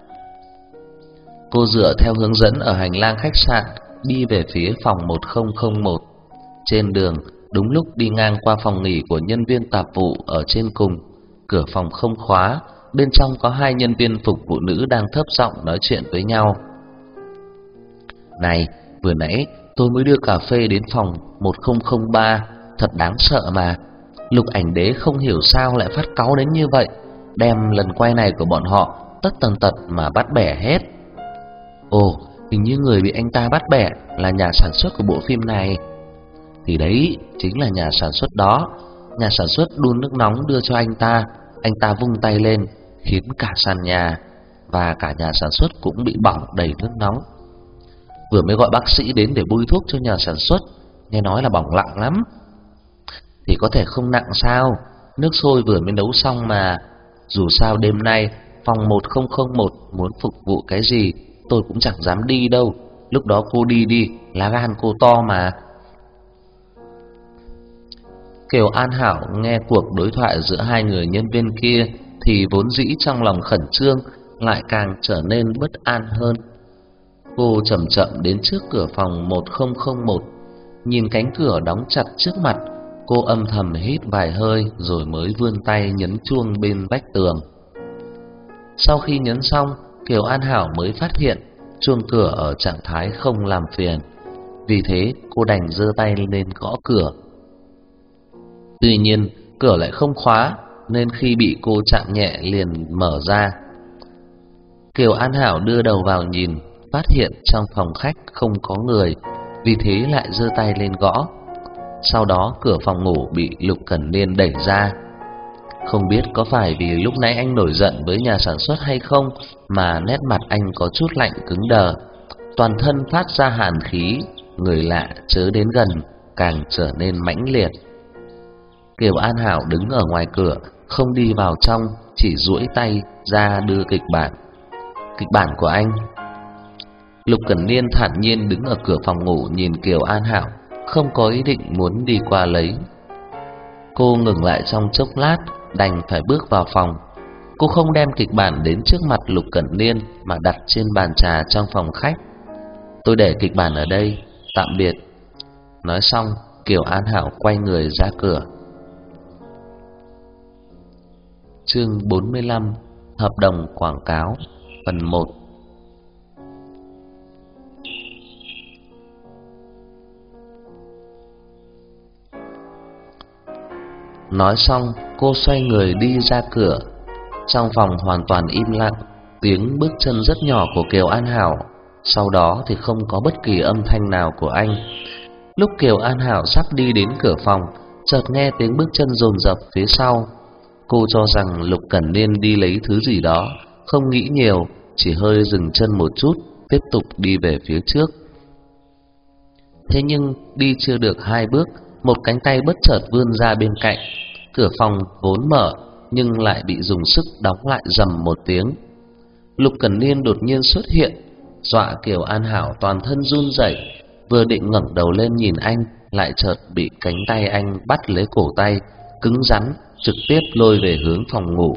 Cô dựa theo hướng dẫn ở hành lang khách sạn đi về phía phòng 1001. Trên đường, đúng lúc đi ngang qua phòng nghỉ của nhân viên tạp vụ ở trên cùng. Cửa phòng không khóa, bên trong có hai nhân viên phục vụ nữ đang thấp giọng nói chuyện với nhau. Này, vừa nãy tôi mới đưa cà phê đến phòng 1003, thật đáng sợ mà. Lục Ảnh Đế không hiểu sao lại phát cáu đến như vậy, đem lần quay này của bọn họ tất tần tật mà bắt bẻ hết. Ồ, hình như người bị anh ta bắt bẻ là nhà sản xuất của bộ phim này. Thì đấy, chính là nhà sản xuất đó. Nhà sản xuất đun nước nóng đưa cho anh ta vung tay lên, khiến cả sàn nhà và cả nhà sản xuất cũng bị bỏng đầy nước nóng. Vừa mới gọi bác sĩ đến để bôi thuốc cho nhà sản xuất, nghe nói là bỏng nặng lắm. Thì có thể không nặng sao, nước sôi vừa mới nấu xong mà. Dù sao đêm nay phòng 1001 muốn phục vụ cái gì tôi cũng chẳng dám đi đâu. Lúc đó cô đi đi, lá gan cô to mà. Kiều An Hảo nghe cuộc đối thoại giữa hai người nhân viên kia thì vốn dĩ trong lòng khẩn trương lại càng trở nên bất an hơn. Cô chậm chậm đến trước cửa phòng 1001, nhìn cánh cửa đóng chặt trước mặt, cô âm thầm hít vài hơi rồi mới vươn tay nhấn chuông bên vách tường. Sau khi nhấn xong, Kiều An Hảo mới phát hiện chuông cửa ở trạng thái không làm phiền, vì thế cô đành giơ tay lên gõ cửa. Tuy nhiên, cửa lại không khóa, nên khi bị cô chạm nhẹ liền mở ra. Kiều An Hảo đưa đầu vào nhìn, phát hiện trong phòng khách không có người, vì thế lại giơ tay lên gõ. Sau đó cửa phòng ngủ bị Lục Cẩn Niên đẩy ra. Không biết có phải vì lúc nãy anh nổi giận với nhà sản xuất hay không mà nét mặt anh có chút lạnh cứng đờ, toàn thân phát ra hàn khí, người lạ chớ đến gần càng trở nên mãnh liệt. Kiều An Hảo đứng ở ngoài cửa, không đi vào trong, chỉ duỗi tay ra đưa kịch bản. Kịch bản của anh. Lục Cẩn Niên thản nhiên đứng ở cửa phòng ngủ nhìn Kiều An Hảo, không có ý định muốn đi qua lấy. Cô ngừng lại trong chốc lát, đành phải bước vào phòng. Cô không đem kịch bản đến trước mặt Lục Cẩn Niên mà đặt trên bàn trà trong phòng khách. Tôi để kịch bản ở đây, tạm biệt. Nói xong, Kiều An Hảo quay người ra cửa. Chương 45: Hợp đồng quảng cáo, phần 1. Nói xong, cô xoay người đi ra cửa. Trong phòng hoàn toàn im lặng, tiếng bước chân rất nhỏ của Kiều An Hảo, sau đó thì không có bất kỳ âm thanh nào của anh. Lúc Kiều An Hảo sắp đi đến cửa phòng, chợt nghe tiếng bước chân dồn dập phía sau. Cô cho rằng Lục Cẩn Niên đi lấy thứ gì đó, không nghĩ nhiều, chỉ hơi dừng chân một chút, tiếp tục đi về phía trước. Thế nhưng đi chưa được 2 bước, một cánh tay bất chợt vươn ra bên cạnh. Cửa phòng vốn mở nhưng lại bị dùng sức đóng lại rầm một tiếng. Lục Cẩn Niên đột nhiên xuất hiện, dọa Kiều An Hảo toàn thân run rẩy, vừa định ngẩng đầu lên nhìn anh, lại chợt bị cánh tay anh bắt lấy cổ tay, cứng rắn trực tiếp lôi về hướng phòng ngủ.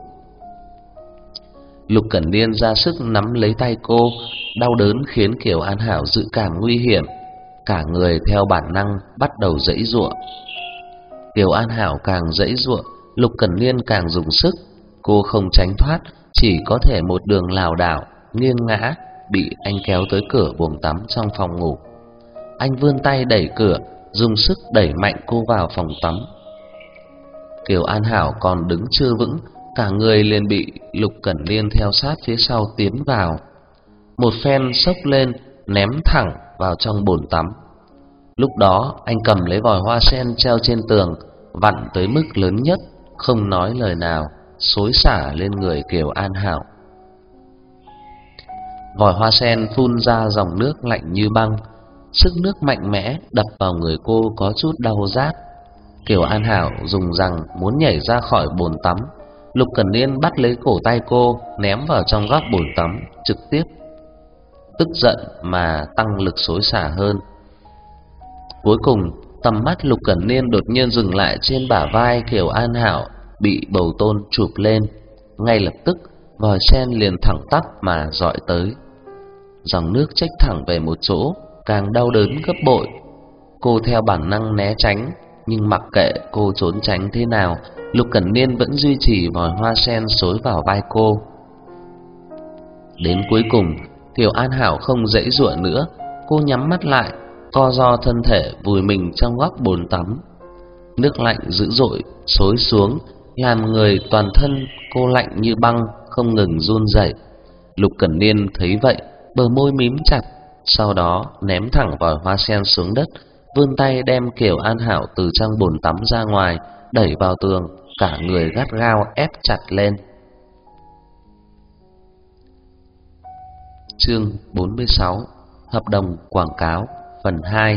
Lục Cẩn Niên ra sức nắm lấy tay cô, đau đớn khiến Kiều An Hảo dự cảm nguy hiểm, cả người theo bản năng bắt đầu giãy giụa. Kiều An Hảo càng giãy giụa, Lục Cẩn Niên càng dùng sức, cô không tránh thoát, chỉ có thể một đường lảo đảo, nghiêng ngã, bị anh kéo tới cửa buồng tắm trong phòng ngủ. Anh vươn tay đẩy cửa, dùng sức đẩy mạnh cô vào phòng tắm. Kiều An Hảo còn đứng chưa vững, cả người liền bị Lục Cẩn Niên theo sát phía sau tiến vào. Một phen xốc lên, ném thẳng vào trong bồn tắm. Lúc đó anh cầm lấy vòi hoa sen treo trên tường, vặn tới mức lớn nhất, không nói lời nào, xối xả lên người Kiều An Hảo. Vòi hoa sen phun ra dòng nước lạnh như băng, sức nước mạnh mẽ đập vào người cô có chút đau rát. Kiều An Hảo dùng rằng muốn nhảy ra khỏi bồn tắm. Lục Cẩn Niên bắt lấy cổ tay cô, ném vào trong góc bồn tắm, trực tiếp tức giận mà tăng lực xối xả hơn. Cuối cùng, tầm mắt Lục Cẩn Niên đột nhiên dừng lại trên bả vai Kiều An Hảo bị bầu tôn chụp lên. Ngay lập tức, vòi sen liền thẳng tắp mà dọi tới. Dòng nước trách thẳng về một chỗ, càng đau đớn gấp bội. Cô theo bản năng né tránh, nhưng mặc kệ cô trốn tránh thế nào, Lục Cẩn Niên vẫn duy trì vòi hoa sen xối vào vai cô. Đến cuối cùng, Kiều An Hảo không giãy giụa nữa, cô nhắm mắt lại, co ro thân thể vùi mình trong góc bồn tắm. Nước lạnh dữ dội xối xuống, làm người toàn thân cô lạnh như băng, không ngừng run rẩy. Lục Cẩn Niên thấy vậy, bờ môi mím chặt, sau đó ném thẳng vòi hoa sen xuống đất, vươn tay đem Kiều An Hảo từ trong bồn tắm ra ngoài, đẩy vào tường, cả người gắt gao ép chặt lên. Chương 46: Hợp đồng quảng cáo phần 2.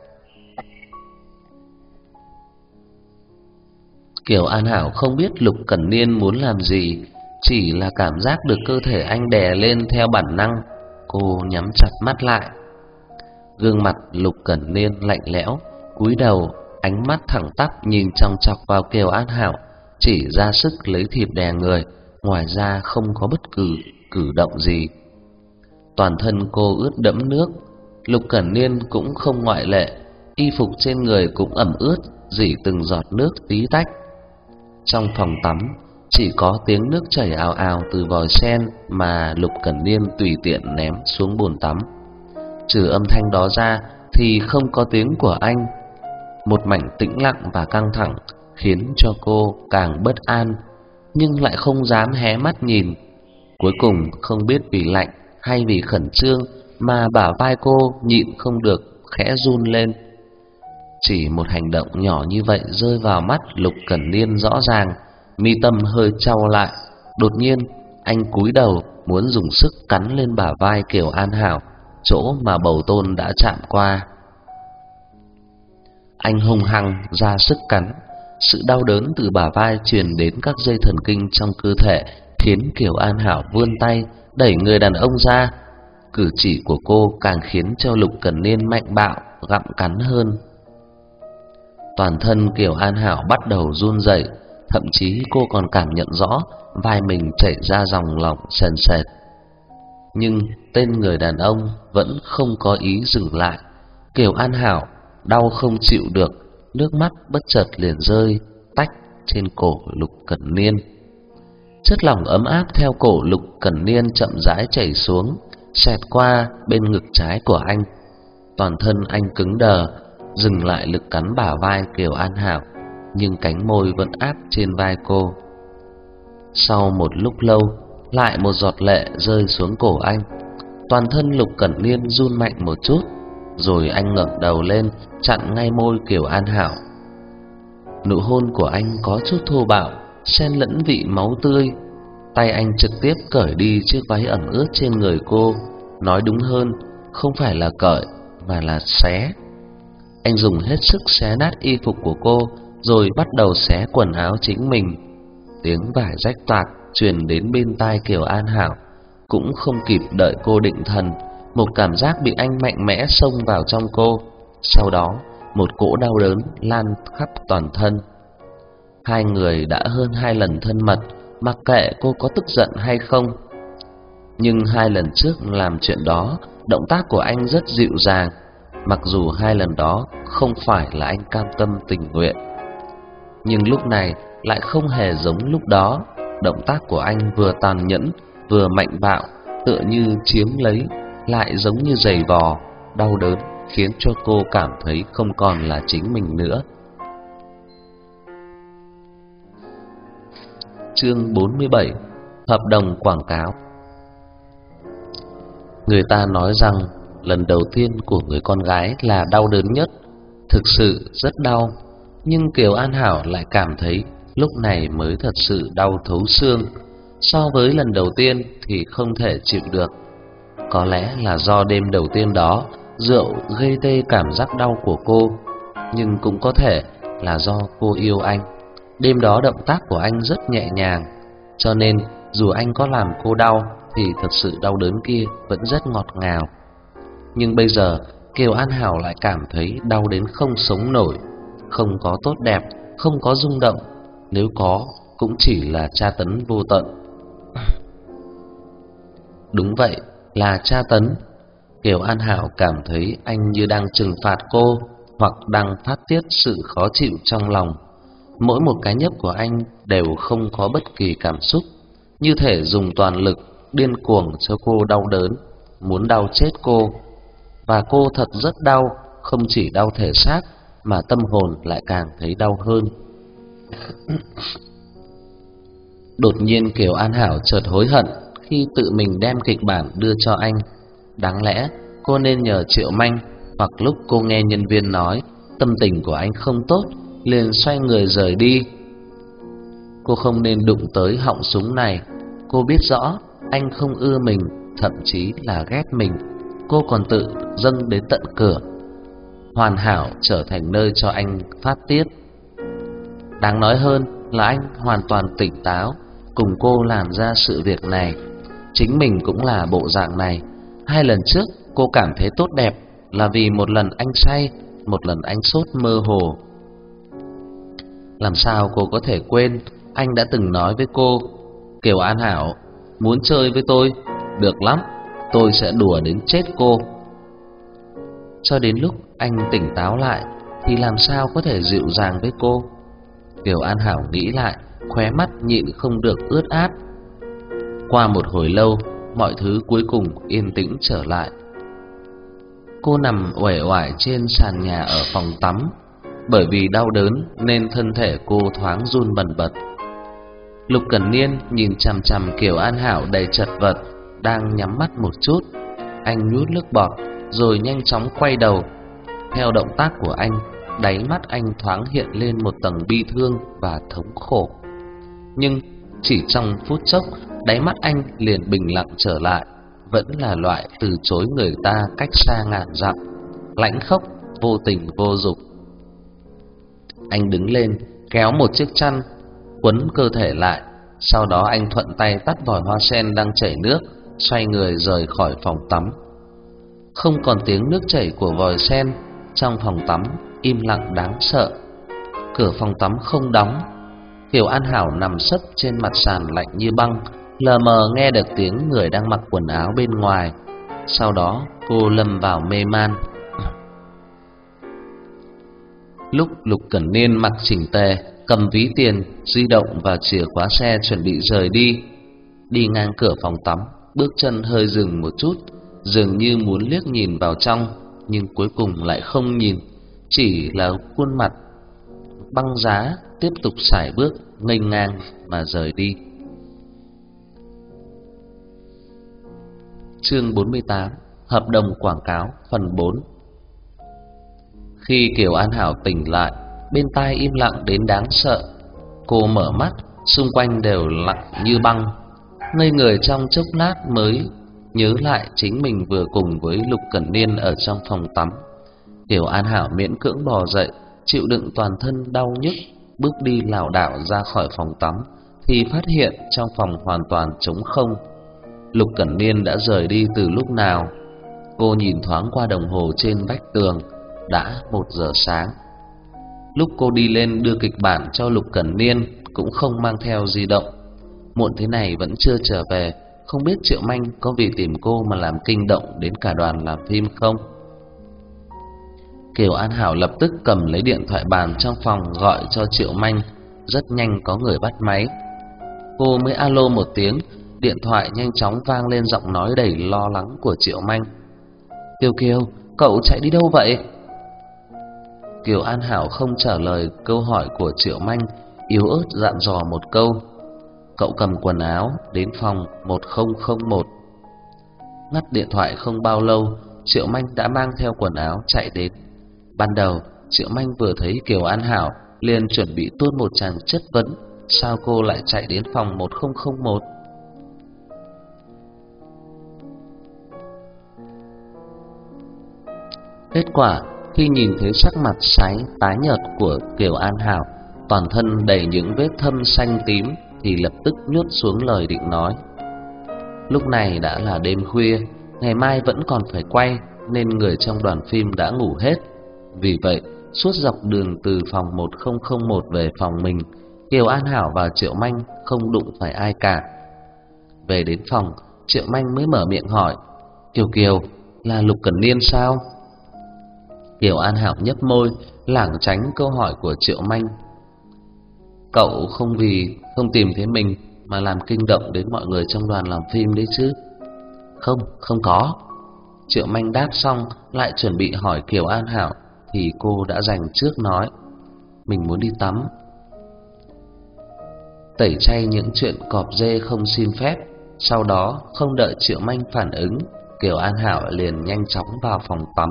Kiều An Hảo không biết Lục Cẩn Niên muốn làm gì, chỉ là cảm giác được cơ thể anh đè lên theo bản năng. Cô nhắm chặt mắt lại. Gương mặt Lục Cẩn Niên lạnh lẽo, cúi đầu, ánh mắt thẳng tắp nhìn chòng chọc vào Kiều An Hảo, chỉ ra sức lấy thịt đè người, ngoài ra không có bất cứ cử động gì. Toàn thân cô ướt đẫm nước, Lục Cẩn Niên cũng không ngoại lệ, y phục trên người cũng ẩm ướt, rỉ từng giọt nước tí tách. Trong phòng tắm chỉ có tiếng nước chảy ào ào từ vòi sen mà Lục Cẩn Niên tùy tiện ném xuống bồn tắm. Trừ âm thanh đó ra thì không có tiếng của anh. Một mảnh tĩnh lặng và căng thẳng khiến cho cô càng bất an, nhưng lại không dám hé mắt nhìn. Cuối cùng không biết vì lạnh hay vì khẩn trương mà bả vai cô nhịn không được khẽ run lên. Chỉ một hành động nhỏ như vậy rơi vào mắt Lục Cẩn Niên rõ ràng, mi tâm hơi chau lại. Đột nhiên anh cúi đầu muốn dùng sức cắn lên bả vai Kiều An Hảo, chỗ mà bầu tôn đã chạm qua. Anh hung hăng ra sức cắn, sự đau đớn từ bả vai truyền đến các dây thần kinh trong cơ thể, khiến Kiều An Hảo vươn tay đẩy người đàn ông ra. Cử chỉ của cô càng khiến cho Lục Cẩn Niên mạnh bạo gặm cắn hơn. Toàn thân Kiều An Hảo bắt đầu run rẩy, thậm chí cô còn cảm nhận rõ vai mình chảy ra dòng lỏng sền sệt. Nhưng tên người đàn ông vẫn không có ý dừng lại. Kiều An Hảo đau không chịu được, nước mắt bất chợt liền rơi tách trên cổ Lục Cẩn Niên. Chất lỏng ấm áp theo cổ Lục Cẩn Niên chậm rãi chảy xuống, xẹt qua bên ngực trái của anh. Toàn thân anh cứng đờ, dừng lại lực cắn bả vai Kiều An Hảo, nhưng cánh môi vẫn áp trên vai cô. Sau một lúc lâu, lại một giọt lệ rơi xuống cổ anh. Toàn thân Lục Cẩn Niên run mạnh một chút, rồi anh ngẩng đầu lên, chặn ngay môi Kiều An Hảo. Nụ hôn của anh có chút thô bạo, xen lẫn vị máu tươi. Tay anh trực tiếp cởi đi chiếc váy ẩm ướt trên người cô, nói đúng hơn, không phải là cởi mà là xé. Anh dùng hết sức xé nát y phục của cô, rồi bắt đầu xé quần áo chính mình. Tiếng vải rách toạc truyền đến bên tai Kiều An Hảo. Cũng không kịp đợi cô định thần, một cảm giác bị anh mạnh mẽ xông vào trong cô. Sau đó, một cỗ đau đớn lan khắp toàn thân. Hai người đã hơn 2 lần thân mật, mặc kệ cô có tức giận hay không. Nhưng 2 lần trước làm chuyện đó, động tác của anh rất dịu dàng, mặc dù 2 lần đó không phải là anh cam tâm tình nguyện. Nhưng lúc này lại không hề giống lúc đó, động tác của anh vừa tàn nhẫn, vừa mạnh bạo, tựa như chiếm lấy, lại giống như giày vò, đau đớn khiến cho cô cảm thấy không còn là chính mình nữa. Chương 47: Hợp đồng quảng cáo. Người ta nói rằng lần đầu tiên của người con gái là đau đớn nhất, thực sự rất đau, nhưng Kiều An Hảo lại cảm thấy lúc này mới thật sự đau thấu xương. So với lần đầu tiên thì không thể chịu được. Có lẽ là do đêm đầu tiên đó rượu gây tê cảm giác đau của cô, nhưng cũng có thể là do cô yêu anh. Đêm đó động tác của anh rất nhẹ nhàng, cho nên dù anh có làm cô đau thì thật sự đau đớn kia vẫn rất ngọt ngào. Nhưng bây giờ Kiều An Hảo lại cảm thấy đau đến không sống nổi. Không có tốt đẹp, không có rung động, nếu có cũng chỉ là tra tấn vô tận. Đúng vậy, là tra tấn. Kiều An Hảo cảm thấy anh như đang trừng phạt cô, hoặc đang phát tiết sự khó chịu trong lòng. Mỗi một cái nhấp của anh đều không có bất kỳ cảm xúc, như thể dùng toàn lực điên cuồng cho cô đau đớn, muốn đau chết cô. Và cô thật rất đau, không chỉ đau thể xác mà tâm hồn lại càng thấy đau hơn. Đột nhiên Kiều An Hảo chợt hối hận khi tự mình đem kịch bản đưa cho anh. Đáng lẽ cô nên nhờ Triệu Manh, hoặc lúc cô nghe nhân viên nói tâm tình của anh không tốt, liền xoay người rời đi. Cô không nên đụng tới họng súng này. Cô biết rõ anh không ưa mình, thậm chí là ghét mình. Cô còn tự dâng đến tận cửa, hoàn hảo trở thành nơi cho anh phát tiết. Đáng nói hơn là anh hoàn toàn tỉnh táo, cùng cô làm ra sự việc này. Chính mình cũng là bộ dạng này. 2 lần trước cô cảm thấy tốt đẹp là vì một lần anh say, một lần anh sốt mơ hồ. Làm sao cô có thể quên anh đã từng nói với cô: Kiều An Hảo, muốn chơi với tôi, được lắm, tôi sẽ đùa đến chết cô. Cho đến lúc anh tỉnh táo lại thì làm sao có thể dịu dàng với cô. Kiều An Hảo nghĩ lại, khóe mắt nhịn không được ướt át. Qua một hồi lâu, mọi thứ cuối cùng yên tĩnh trở lại. Cô nằm uể oải trên sàn nhà ở phòng tắm. Bởi vì đau đớn nên thân thể cô thoáng run bần bật. Lục Cẩn Niên nhìn chằm chằm Kiều An Hảo đầy chật vật, đang nhắm mắt một chút. Anh nuốt nước bọt rồi nhanh chóng quay đầu. Theo động tác của anh, đáy mắt anh thoáng hiện lên một tầng bi thương và thống khổ. Nhưng chỉ trong phút chốc, đáy mắt anh liền bình lặng trở lại, vẫn là loại từ chối người ta cách xa ngàn dặm, lãnh khốc, vô tình vô dục. Anh đứng lên, kéo một chiếc chăn quấn cơ thể lại. Sau đó anh thuận tay tắt vòi hoa sen đang chảy nước, xoay người rời khỏi phòng tắm. Không còn tiếng nước chảy của vòi sen. Trong phòng tắm im lặng đáng sợ. Cửa phòng tắm không đóng. Kiều An Hảo nằm sấp trên mặt sàn lạnh như băng, lờ mờ nghe được tiếng người đang mặc quần áo bên ngoài. Sau đó cô lâm vào mê man. Lúc Lục Cẩn Niên mặc chỉnh tề, cầm ví tiền, di động và chìa khóa xe chuẩn bị rời đi, đi ngang cửa phòng tắm, bước chân hơi dừng một chút, dường như muốn liếc nhìn vào trong, nhưng cuối cùng lại không nhìn, chỉ là khuôn mặt băng giá tiếp tục sải bước nghênh ngang mà rời đi. Chương 48: Hợp đồng quảng cáo phần 4. Khi Kiều An Hảo tỉnh lại, bên tai im lặng đến đáng sợ. Cô mở mắt, xung quanh đều lặng như băng. Ngây người trong chốc lát mới nhớ lại chính mình vừa cùng với Lục Cẩn Niên ở trong phòng tắm. Kiều An Hảo miễn cưỡng bò dậy, chịu đựng toàn thân đau nhức, bước đi lảo đảo ra khỏi phòng tắm thì phát hiện trong phòng hoàn toàn trống không. Lục Cẩn Niên đã rời đi từ lúc nào? Cô nhìn thoáng qua đồng hồ trên vách tường, đã 1 giờ sáng. Lúc cô đi lên đưa kịch bản cho Lục Cẩn Niên cũng không mang theo di động. Muộn thế này vẫn chưa trở về, không biết Triệu Manh có vì tìm cô mà làm kinh động đến cả đoàn làm phim không? Kiều An Hảo lập tức cầm lấy điện thoại bàn trong phòng gọi cho Triệu Manh. Rất nhanh có người bắt máy. Cô mới alo một tiếng, điện thoại nhanh chóng vang lên giọng nói đầy lo lắng của Triệu Manh. Kiều Kiều, cậu chạy đi đâu vậy? Kiều An Hảo không trả lời câu hỏi của Triệu Manh, yếu ớt dặn dò một câu. Cậu cầm quần áo đến phòng 1001. Ngắt điện thoại không bao lâu, Triệu Manh đã mang theo quần áo chạy đến. Ban đầu, Triệu Manh vừa thấy Kiều An Hảo liền chuẩn bị tuôn một tràng chất vấn, sao cô lại chạy đến phòng 1001? Kết quả, khi nhìn thấy sắc mặt tái nhợt của Kiều An Hảo, toàn thân đầy những vết thâm xanh tím, thì lập tức nhốt xuống lời định nói. Lúc này đã là đêm khuya, ngày mai vẫn còn phải quay, nên người trong đoàn phim đã ngủ hết. Vì vậy, suốt dọc đường từ phòng 1001 về phòng mình, Kiều An Hảo và Triệu Manh không đụng phải ai cả. Về đến phòng, Triệu Manh mới mở miệng hỏi, Kiều Kiều, là Lục Cẩn Niên sao? Kiều An Hảo nhếch môi, lảng tránh câu hỏi của Triệu Manh. Cậu không vì không tìm thấy mình mà làm kinh động đến mọi người trong đoàn làm phim đấy chứ? Không, không có. Triệu Manh đáp xong lại chuẩn bị hỏi Kiều An Hảo thì cô đã dành trước nói, mình muốn đi tắm. Tẩy chay những chuyện cọp dê không xin phép. Sau đó không đợi Triệu Manh phản ứng, Kiều An Hảo liền nhanh chóng vào phòng tắm.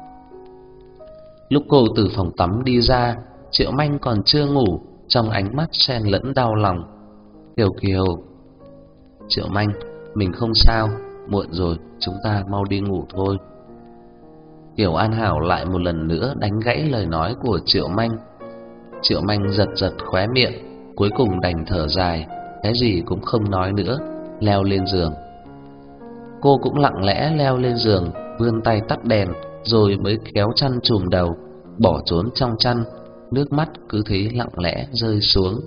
Lúc cô từ phòng tắm đi ra, Triệu Manh còn chưa ngủ, trong ánh mắt xen lẫn đau lòng. Kiều Kiều. Triệu Manh, mình không sao, muộn rồi, chúng ta mau đi ngủ thôi. Kiều An Hảo lại một lần nữa đánh gãy lời nói của Triệu Manh. Triệu Manh giật giật khóe miệng, cuối cùng đành thở dài, cái gì cũng không nói nữa, leo lên giường. Cô cũng lặng lẽ leo lên giường, vươn tay tắt đèn, rồi mới kéo chăn trùm đầu, bỏ trốn trong chăn, nước mắt cứ thế lặng lẽ rơi xuống.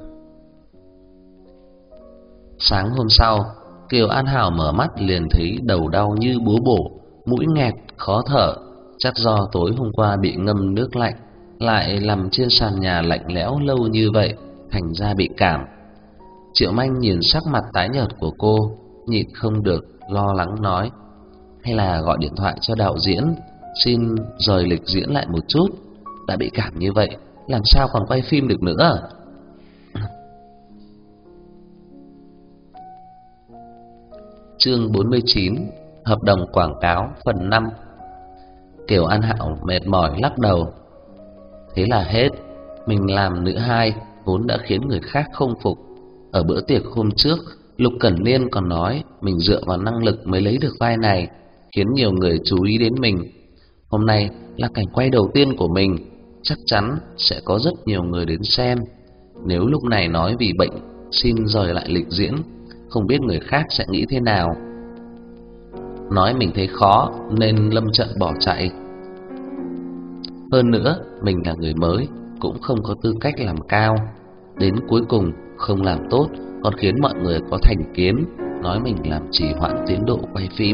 Sáng hôm sau, Kiều An Hảo mở mắt liền thấy đầu đau như búa bổ, mũi nghẹt, khó thở, chắc do tối hôm qua bị ngâm nước lạnh, lại nằm trên sàn nhà lạnh lẽo lâu như vậy, thành ra bị cảm. Triệu Manh nhìn sắc mặt tái nhợt của cô, nhịn không được lo lắng nói, hay là gọi điện thoại cho đạo diễn, xin rời lịch diễn lại một chút, đã bị cảm như vậy, làm sao còn quay phim được nữa. Chương 49, hợp đồng quảng cáo phần 5. Kiều An Hảo mệt mỏi lắc đầu. Thế là hết, mình làm nữ hai vốn đã khiến người khác không phục. Ở bữa tiệc hôm trước, Lục Cẩn Niên còn nói mình dựa vào năng lực mới lấy được vai này, khiến nhiều người chú ý đến mình. Hôm nay là cảnh quay đầu tiên của mình, chắc chắn sẽ có rất nhiều người đến xem. Nếu lúc này nói vì bệnh xin rời lại lịch diễn, không biết người khác sẽ nghĩ thế nào. Nói mình thấy khó nên lâm trận bỏ chạy. Hơn nữa, mình là người mới, cũng không có tư cách làm cao. Đến cuối cùng không làm tốt, còn khiến mọi người có thành kiến, nói mình làm trì hoãn tiến độ quay phim.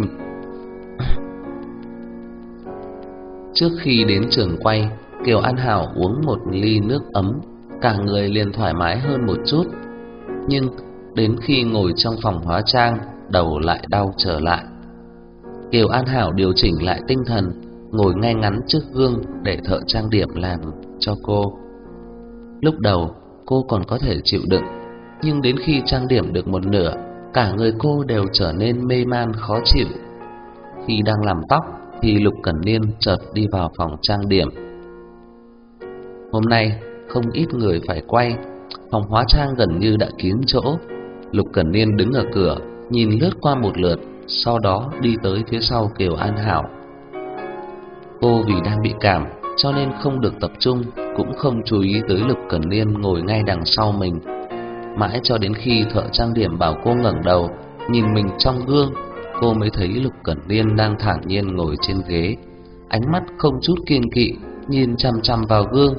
Trước khi đến trường quay, Kiều An Hảo uống một ly nước ấm, cả người liền thoải mái hơn một chút. Nhưng đến khi ngồi trong phòng hóa trang, đầu lại đau trở lại. Kiều An Hảo điều chỉnh lại tinh thần, ngồi ngay ngắn trước gương để thợ trang điểm làm cho cô. Lúc đầu cô còn có thể chịu đựng, nhưng đến khi trang điểm được một nửa, cả người cô đều trở nên mê man khó chịu. Khi đang làm tóc thì Lục Cẩn Niên chợt đi vào phòng trang điểm. Hôm nay không ít người phải quay, Phòng hóa trang gần như đã kín chỗ. Lục Cẩn Niên đứng ở cửa, nhìn lướt qua một lượt, sau đó đi tới phía sau Kiều An Hảo. Cô vì đang bị cảm cho nên không được tập trung, cũng không chú ý tới Lục Cẩn Niên ngồi ngay đằng sau mình. Mãi cho đến khi thợ trang điểm bảo cô ngẩng đầu nhìn mình trong gương, cô mới thấy Lục Cẩn Niên đang thản nhiên ngồi trên ghế, ánh mắt không chút kiêng kỵ nhìn chằm chằm vào gương.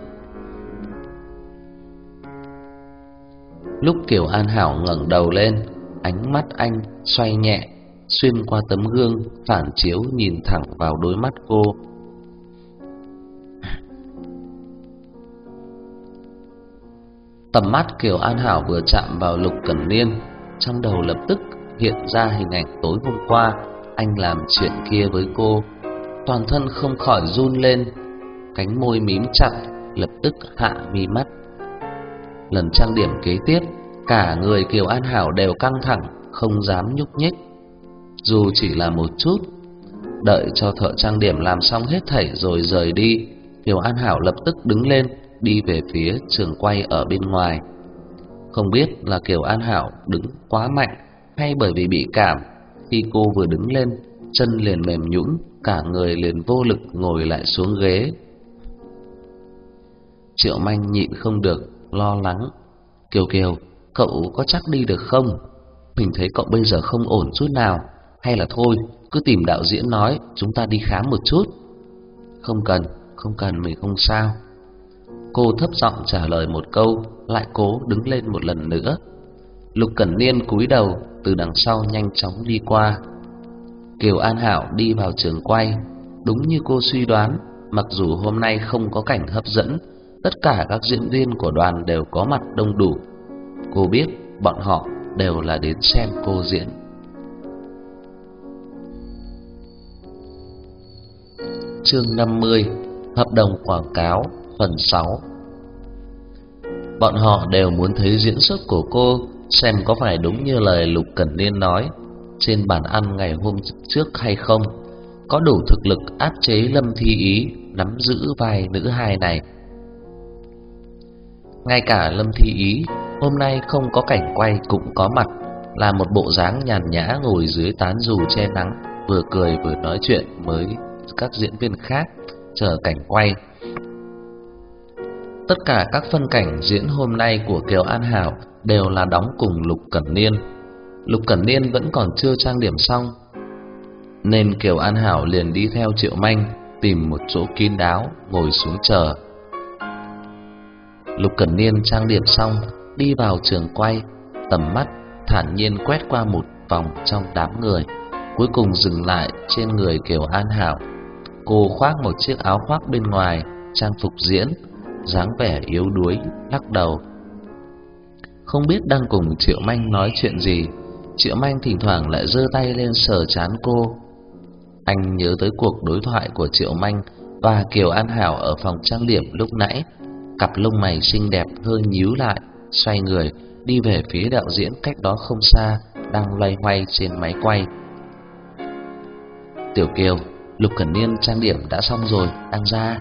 Lúc Kiều An Hảo ngẩng đầu lên, ánh mắt anh xoay nhẹ xuyên qua tấm gương, phản chiếu nhìn thẳng vào đôi mắt cô. Tầm mắt Kiều An Hảo vừa chạm vào Lục Cẩn Niên, trong đầu lập tức hiện ra hình ảnh tối hôm qua anh làm chuyện kia với cô. Toàn thân không khỏi run lên, cánh môi mím chặt, lập tức hạ mi mắt. Lần trang điểm kế tiếp, cả người Kiều An Hảo đều căng thẳng, không dám nhúc nhích, dù chỉ là một chút. Đợi cho thợ trang điểm làm xong hết thảy rồi rời đi, Kiều An Hảo lập tức đứng lên, đi về phía trường quay ở bên ngoài. Không biết là Kiều An Hảo đứng quá mạnh hay bởi vì bị cảm, khi cô vừa đứng lên, chân liền mềm nhũn, cả người liền vô lực ngồi lại xuống ghế. Triệu Manh nhịn không được, lo lắng: "Kiều Kiều, cậu có chắc đi được không? Mình thấy cậu bây giờ không ổn chút nào, hay là thôi, cứ tìm đạo diễn nói chúng ta đi khám một chút." Không cần, mình không sao." Cô thấp giọng trả lời một câu, lại cố đứng lên một lần nữa. Lục Cẩn Niên cúi đầu từ đằng sau nhanh chóng đi qua. Kiều An Hảo đi vào trường quay, đúng như cô suy đoán, mặc dù hôm nay không có cảnh hấp dẫn, tất cả các diễn viên của đoàn đều có mặt đông đủ. Cô biết bọn họ đều là đến xem cô diễn. Chương 50: Hợp đồng quảng cáo, phần 6. Bọn họ đều muốn thấy diễn xuất của cô, xem có phải đúng như lời Lục Cẩn Niên nói trên bàn ăn ngày hôm trước hay không, có đủ thực lực áp chế Lâm Thi Ý nắm giữ vai nữ hài này. Ngay cả Lâm Thi Ý hôm nay không có cảnh quay cũng có mặt, là một bộ dáng nhàn nhã ngồi dưới tán dù che nắng, vừa cười vừa nói chuyện với các diễn viên khác chờ cảnh quay. Tất cả các phân cảnh diễn hôm nay của Kiều An Hảo đều là đóng cùng Lục Cẩn Niên. Lục Cẩn Niên vẫn còn chưa trang điểm xong, nên Kiều An Hảo liền đi theo Triệu Manh tìm một chỗ kín đáo ngồi xuống chờ. Lục Cẩn Niên trang điểm xong đi vào trường quay, tầm mắt thản nhiên quét qua một vòng trong đám người, cuối cùng dừng lại trên người Kiều An Hảo. Cô khoác một chiếc áo khoác bên ngoài, trang phục diễn, dáng vẻ yếu đuối, lắc đầu. Không biết đang cùng Triệu Manh nói chuyện gì, Triệu Manh thỉnh thoảng lại giơ tay lên sờ trán cô. Anh nhớ tới cuộc đối thoại của Triệu Manh và Kiều An Hảo ở phòng trang điểm lúc nãy, cặp lông mày xinh đẹp hơi nhíu lại, xoay người đi về phía đạo diễn cách đó không xa đang loay hoay trên máy quay. "Tiểu Kiều, Lục Cẩn Niên trang điểm đã xong rồi, đang ra."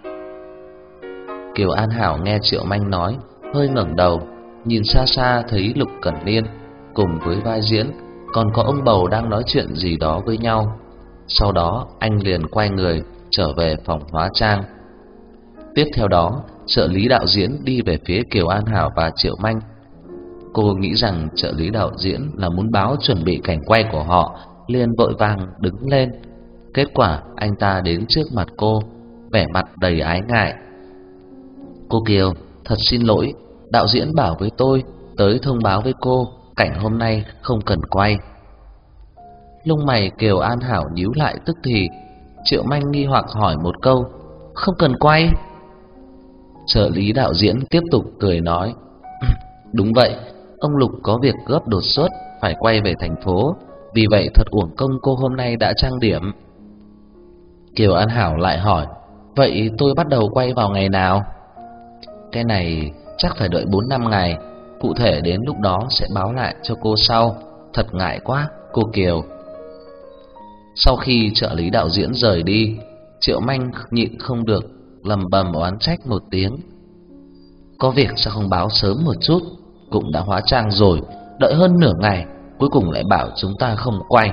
Kiều An Hảo nghe Triệu Manh nói, hơi ngẩng đầu, nhìn xa xa thấy Lục Cẩn Niên cùng với vai diễn còn có ông bầu đang nói chuyện gì đó với nhau. Sau đó anh liền quay người trở về phòng hóa trang. Tiếp theo đó, trợ lý đạo diễn đi về phía Kiều An Hảo và Triệu Manh. Cô nghĩ rằng trợ lý đạo diễn là muốn báo chuẩn bị cảnh quay của họ, liền vội vàng đứng lên. Kết quả anh ta đến trước mặt cô, vẻ mặt đầy ái ngại. "Cô Kiều, thật xin lỗi, đạo diễn bảo với tôi tới thông báo với cô, cảnh hôm nay không cần quay." Lông mày Kiều An Hảo nhíu lại tức thì. Triệu Manh nghi hoặc hỏi một câu: "Không cần quay?" Trợ lý đạo diễn tiếp tục cười nói: "Đúng vậy, ông Lục có việc gấp đột xuất phải quay về thành phố, vì vậy thật uổng công cô hôm nay đã trang điểm." Kiều An Hảo lại hỏi: "Vậy tôi bắt đầu quay vào ngày nào?" "Cái này chắc phải đợi 4-5 ngày, cụ thể đến lúc đó sẽ báo lại cho cô sau. Thật ngại quá, cô Kiều." Sau khi trợ lý đạo diễn rời đi, Triệu Manh nhịn không được lẩm bẩm oán trách một tiếng. Có việc sao không báo sớm một chút? Cũng đã hóa trang rồi, đợi hơn nửa ngày, cuối cùng lại bảo chúng ta không quay.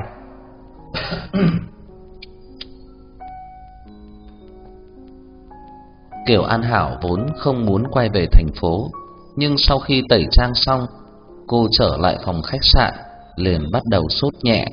Kiều An Hảo vốn không muốn quay về thành phố, nhưng sau khi tẩy trang xong, cô trở lại phòng khách sạn, liền bắt đầu sốt nhẹ.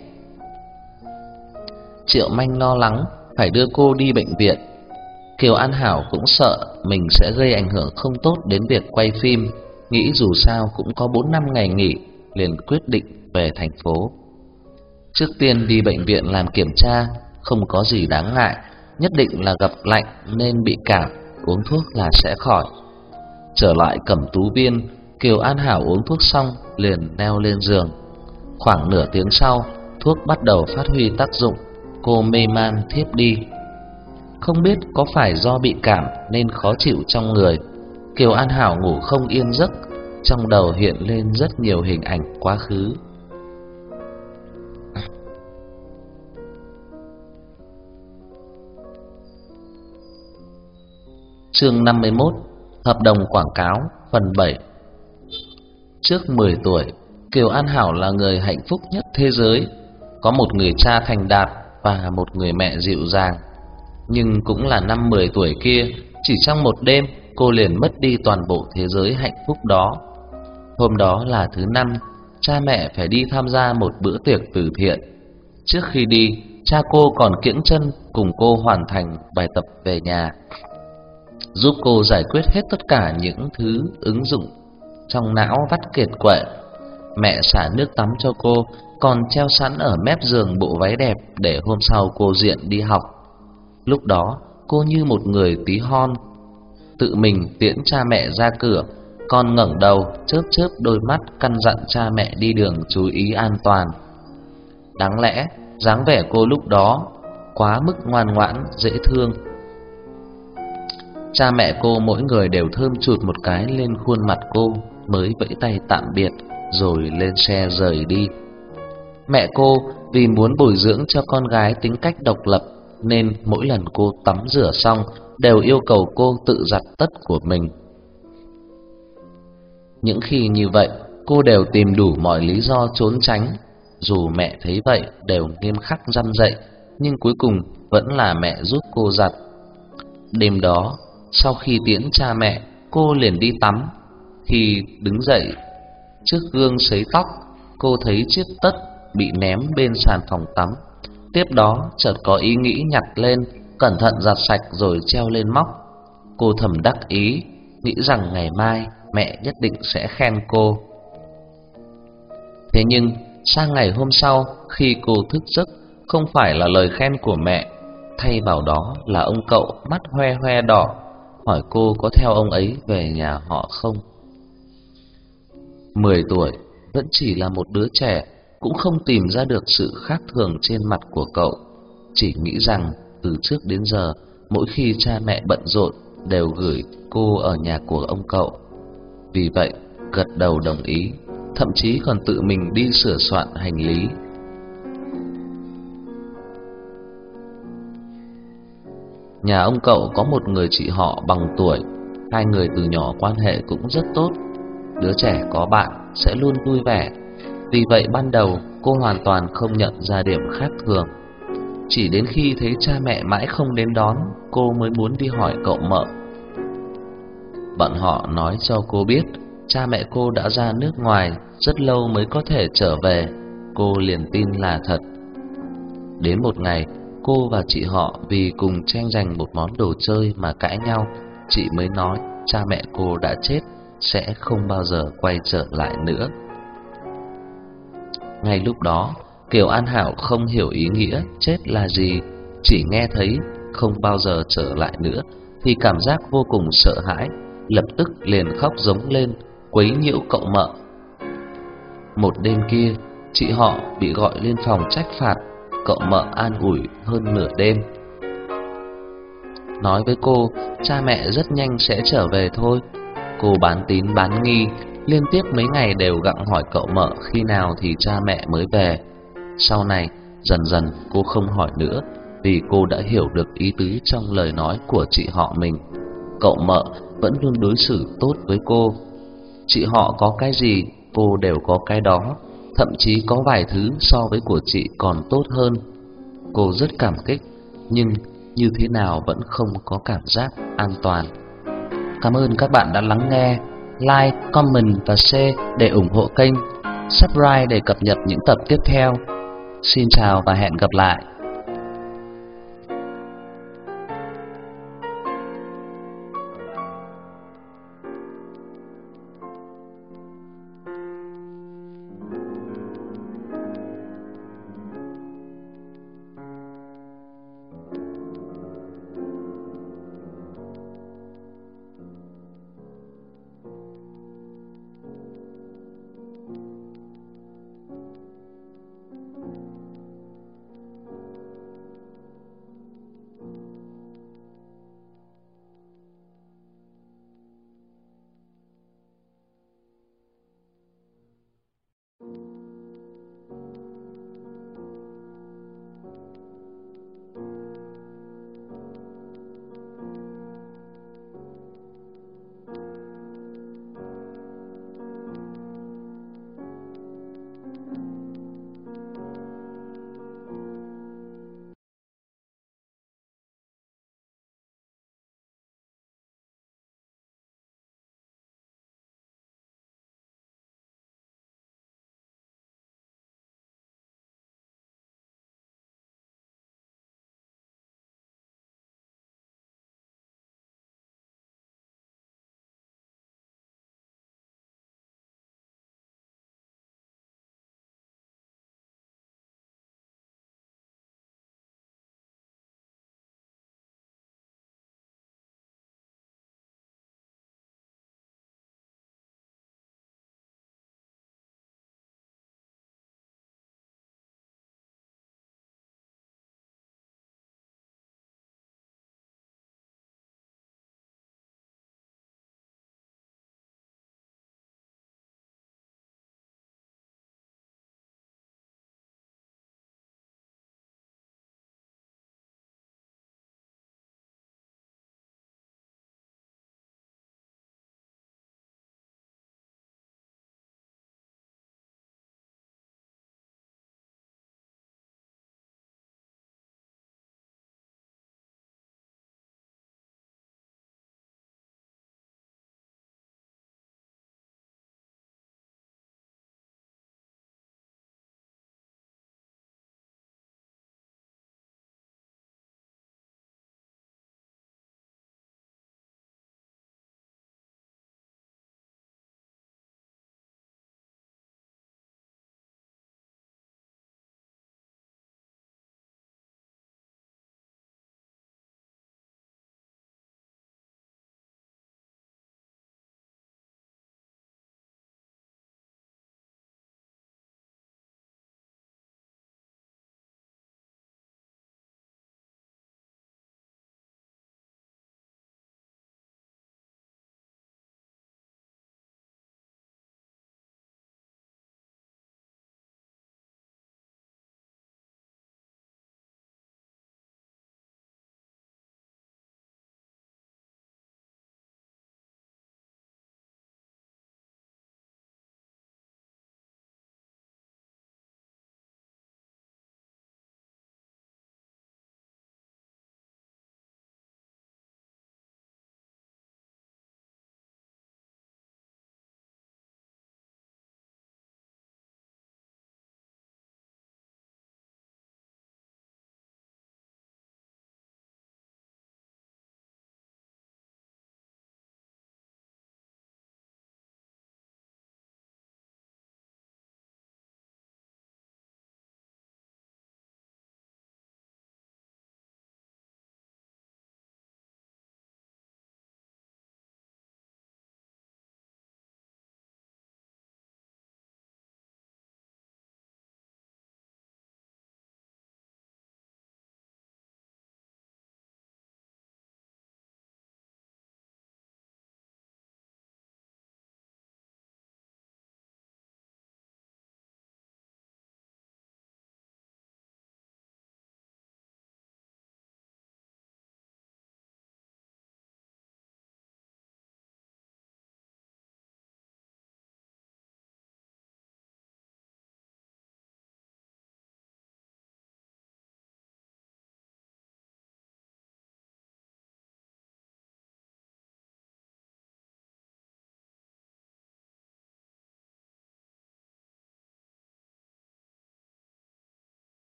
Triệu Manh lo lắng phải đưa cô đi bệnh viện. Kiều An Hảo cũng sợ mình sẽ gây ảnh hưởng không tốt đến việc quay phim, nghĩ dù sao cũng có 4 năm ngày nghỉ, liền quyết định về thành phố. Trước tiên đi bệnh viện làm kiểm tra, không có gì đáng ngại, nhất định là gặp lạnh nên bị cảm, uống thuốc là sẽ khỏi. Trở lại Cẩm Tú Viên, Kiều An Hảo uống thuốc xong liền leo lên giường. Khoảng nửa tiếng sau, thuốc bắt đầu phát huy tác dụng, cô mê man thiếp đi. Không biết có phải do bị cảm nên khó chịu trong người, Kiều An Hảo ngủ không yên giấc, trong đầu hiện lên rất nhiều hình ảnh quá khứ. Chương 51: Hợp đồng quảng cáo phần 7. Trước 10 tuổi, Kiều An Hảo là người hạnh phúc nhất thế giới, có một người cha thành đạt và một người mẹ dịu dàng. Nhưng cũng là năm 10 tuổi kia, chỉ trong một đêm, cô liền mất đi toàn bộ thế giới hạnh phúc đó. Hôm đó là thứ năm, cha mẹ phải đi tham gia một bữa tiệc từ thiện. Trước khi đi, cha cô còn kiễng chân cùng cô hoàn thành bài tập về nhà, giúp cô giải quyết hết tất cả những thứ ứng dụng trong não vắt kiệt quệ. Mẹ xả nước tắm cho cô, còn treo sẵn ở mép giường bộ váy đẹp để hôm sau cô diện đi học. Lúc đó, cô như một người tí hon, tự mình tiễn cha mẹ ra cửa, còn ngẩng đầu chớp chớp đôi mắt căn dặn cha mẹ đi đường chú ý an toàn. Đáng lẽ dáng vẻ cô lúc đó quá mức ngoan ngoãn dễ thương. Cha mẹ cô mỗi người đều thơm chụt một cái lên khuôn mặt cô, mới vẫy tay tạm biệt rồi lên xe rời đi. Mẹ cô vì muốn bồi dưỡng cho con gái tính cách độc lập, nên mỗi lần cô tắm rửa xong đều yêu cầu cô tự giặt tất của mình. Những khi như vậy, cô đều tìm đủ mọi lý do trốn tránh. Dù mẹ thấy vậy đều nghiêm khắc răn dạy, nhưng cuối cùng vẫn là mẹ giúp cô giặt. Đêm đó, sau khi tiễn cha mẹ, cô liền đi tắm. Khi đứng dậy trước gương sấy tóc, cô thấy chiếc tất bị ném bên sàn phòng tắm. Tiếp đó chợt có ý nghĩ nhặt lên, cẩn thận giặt sạch rồi treo lên móc. Cô thầm đắc ý, nghĩ rằng ngày mai mẹ nhất định sẽ khen cô. Thế nhưng sang ngày hôm sau, khi cô thức giấc, không phải là lời khen của mẹ, thay vào đó là ông cậu mắt hoe hoe đỏ, hỏi cô có theo ông ấy về nhà họ không. 10 tuổi, vẫn chỉ là một đứa trẻ, cũng không tìm ra được sự khác thường trên mặt của cậu, chỉ nghĩ rằng từ trước đến giờ, mỗi khi cha mẹ bận rộn đều gửi cô ở nhà của ông cậu. Vì vậy, gật đầu đồng ý, thậm chí còn tự mình đi sửa soạn hành lý. Nhà ông cậu có một người chị họ bằng tuổi, hai người từ nhỏ quan hệ cũng rất tốt. Đứa trẻ có bạn sẽ luôn vui vẻ, vì vậy ban đầu cô hoàn toàn không nhận ra điểm khác thường. Chỉ đến khi thấy cha mẹ mãi không đến đón, cô mới muốn đi hỏi cậu mợ. Bọn họ nói cho cô biết cha mẹ cô đã ra nước ngoài rất lâu mới có thể trở về. Cô liền tin là thật. Đến một ngày, cô và chị họ vì cùng tranh giành một món đồ chơi mà cãi nhau. Chị mới nói cha mẹ cô đã chết, sẽ không bao giờ quay trở lại nữa. Ngay lúc đó, Kiều An Hảo không hiểu ý nghĩa chết là gì, chỉ nghe thấy không bao giờ trở lại nữa thì cảm giác vô cùng sợ hãi, lập tức liền khóc giống lên, quấy nhiễu cậu mợ. Một đêm kia, chị họ bị gọi lên phòng trách phạt, cậu mợ an ủi hơn nửa đêm, nói với cô cha mẹ rất nhanh sẽ trở về thôi. Cô bán tín bán nghi, liên tiếp mấy ngày đều gặng hỏi cậu mợ khi nào thì cha mẹ mới về. Sau này, dần dần cô không hỏi nữa, vì cô đã hiểu được ý tứ trong lời nói của chị họ mình. cậu mợ vẫn luôn đối xử tốt với cô. Chị họ có cái gì, cô đều có cái đó, thậm chí có vài thứ so với của chị còn tốt hơn. Cô rất cảm kích, nhưng như thế nào vẫn không có cảm giác an toàn. Cảm ơn các bạn đã lắng nghe. Like, comment và share để ủng hộ kênh. Subscribe để cập nhật những tập tiếp theo. Xin chào và hẹn gặp lại.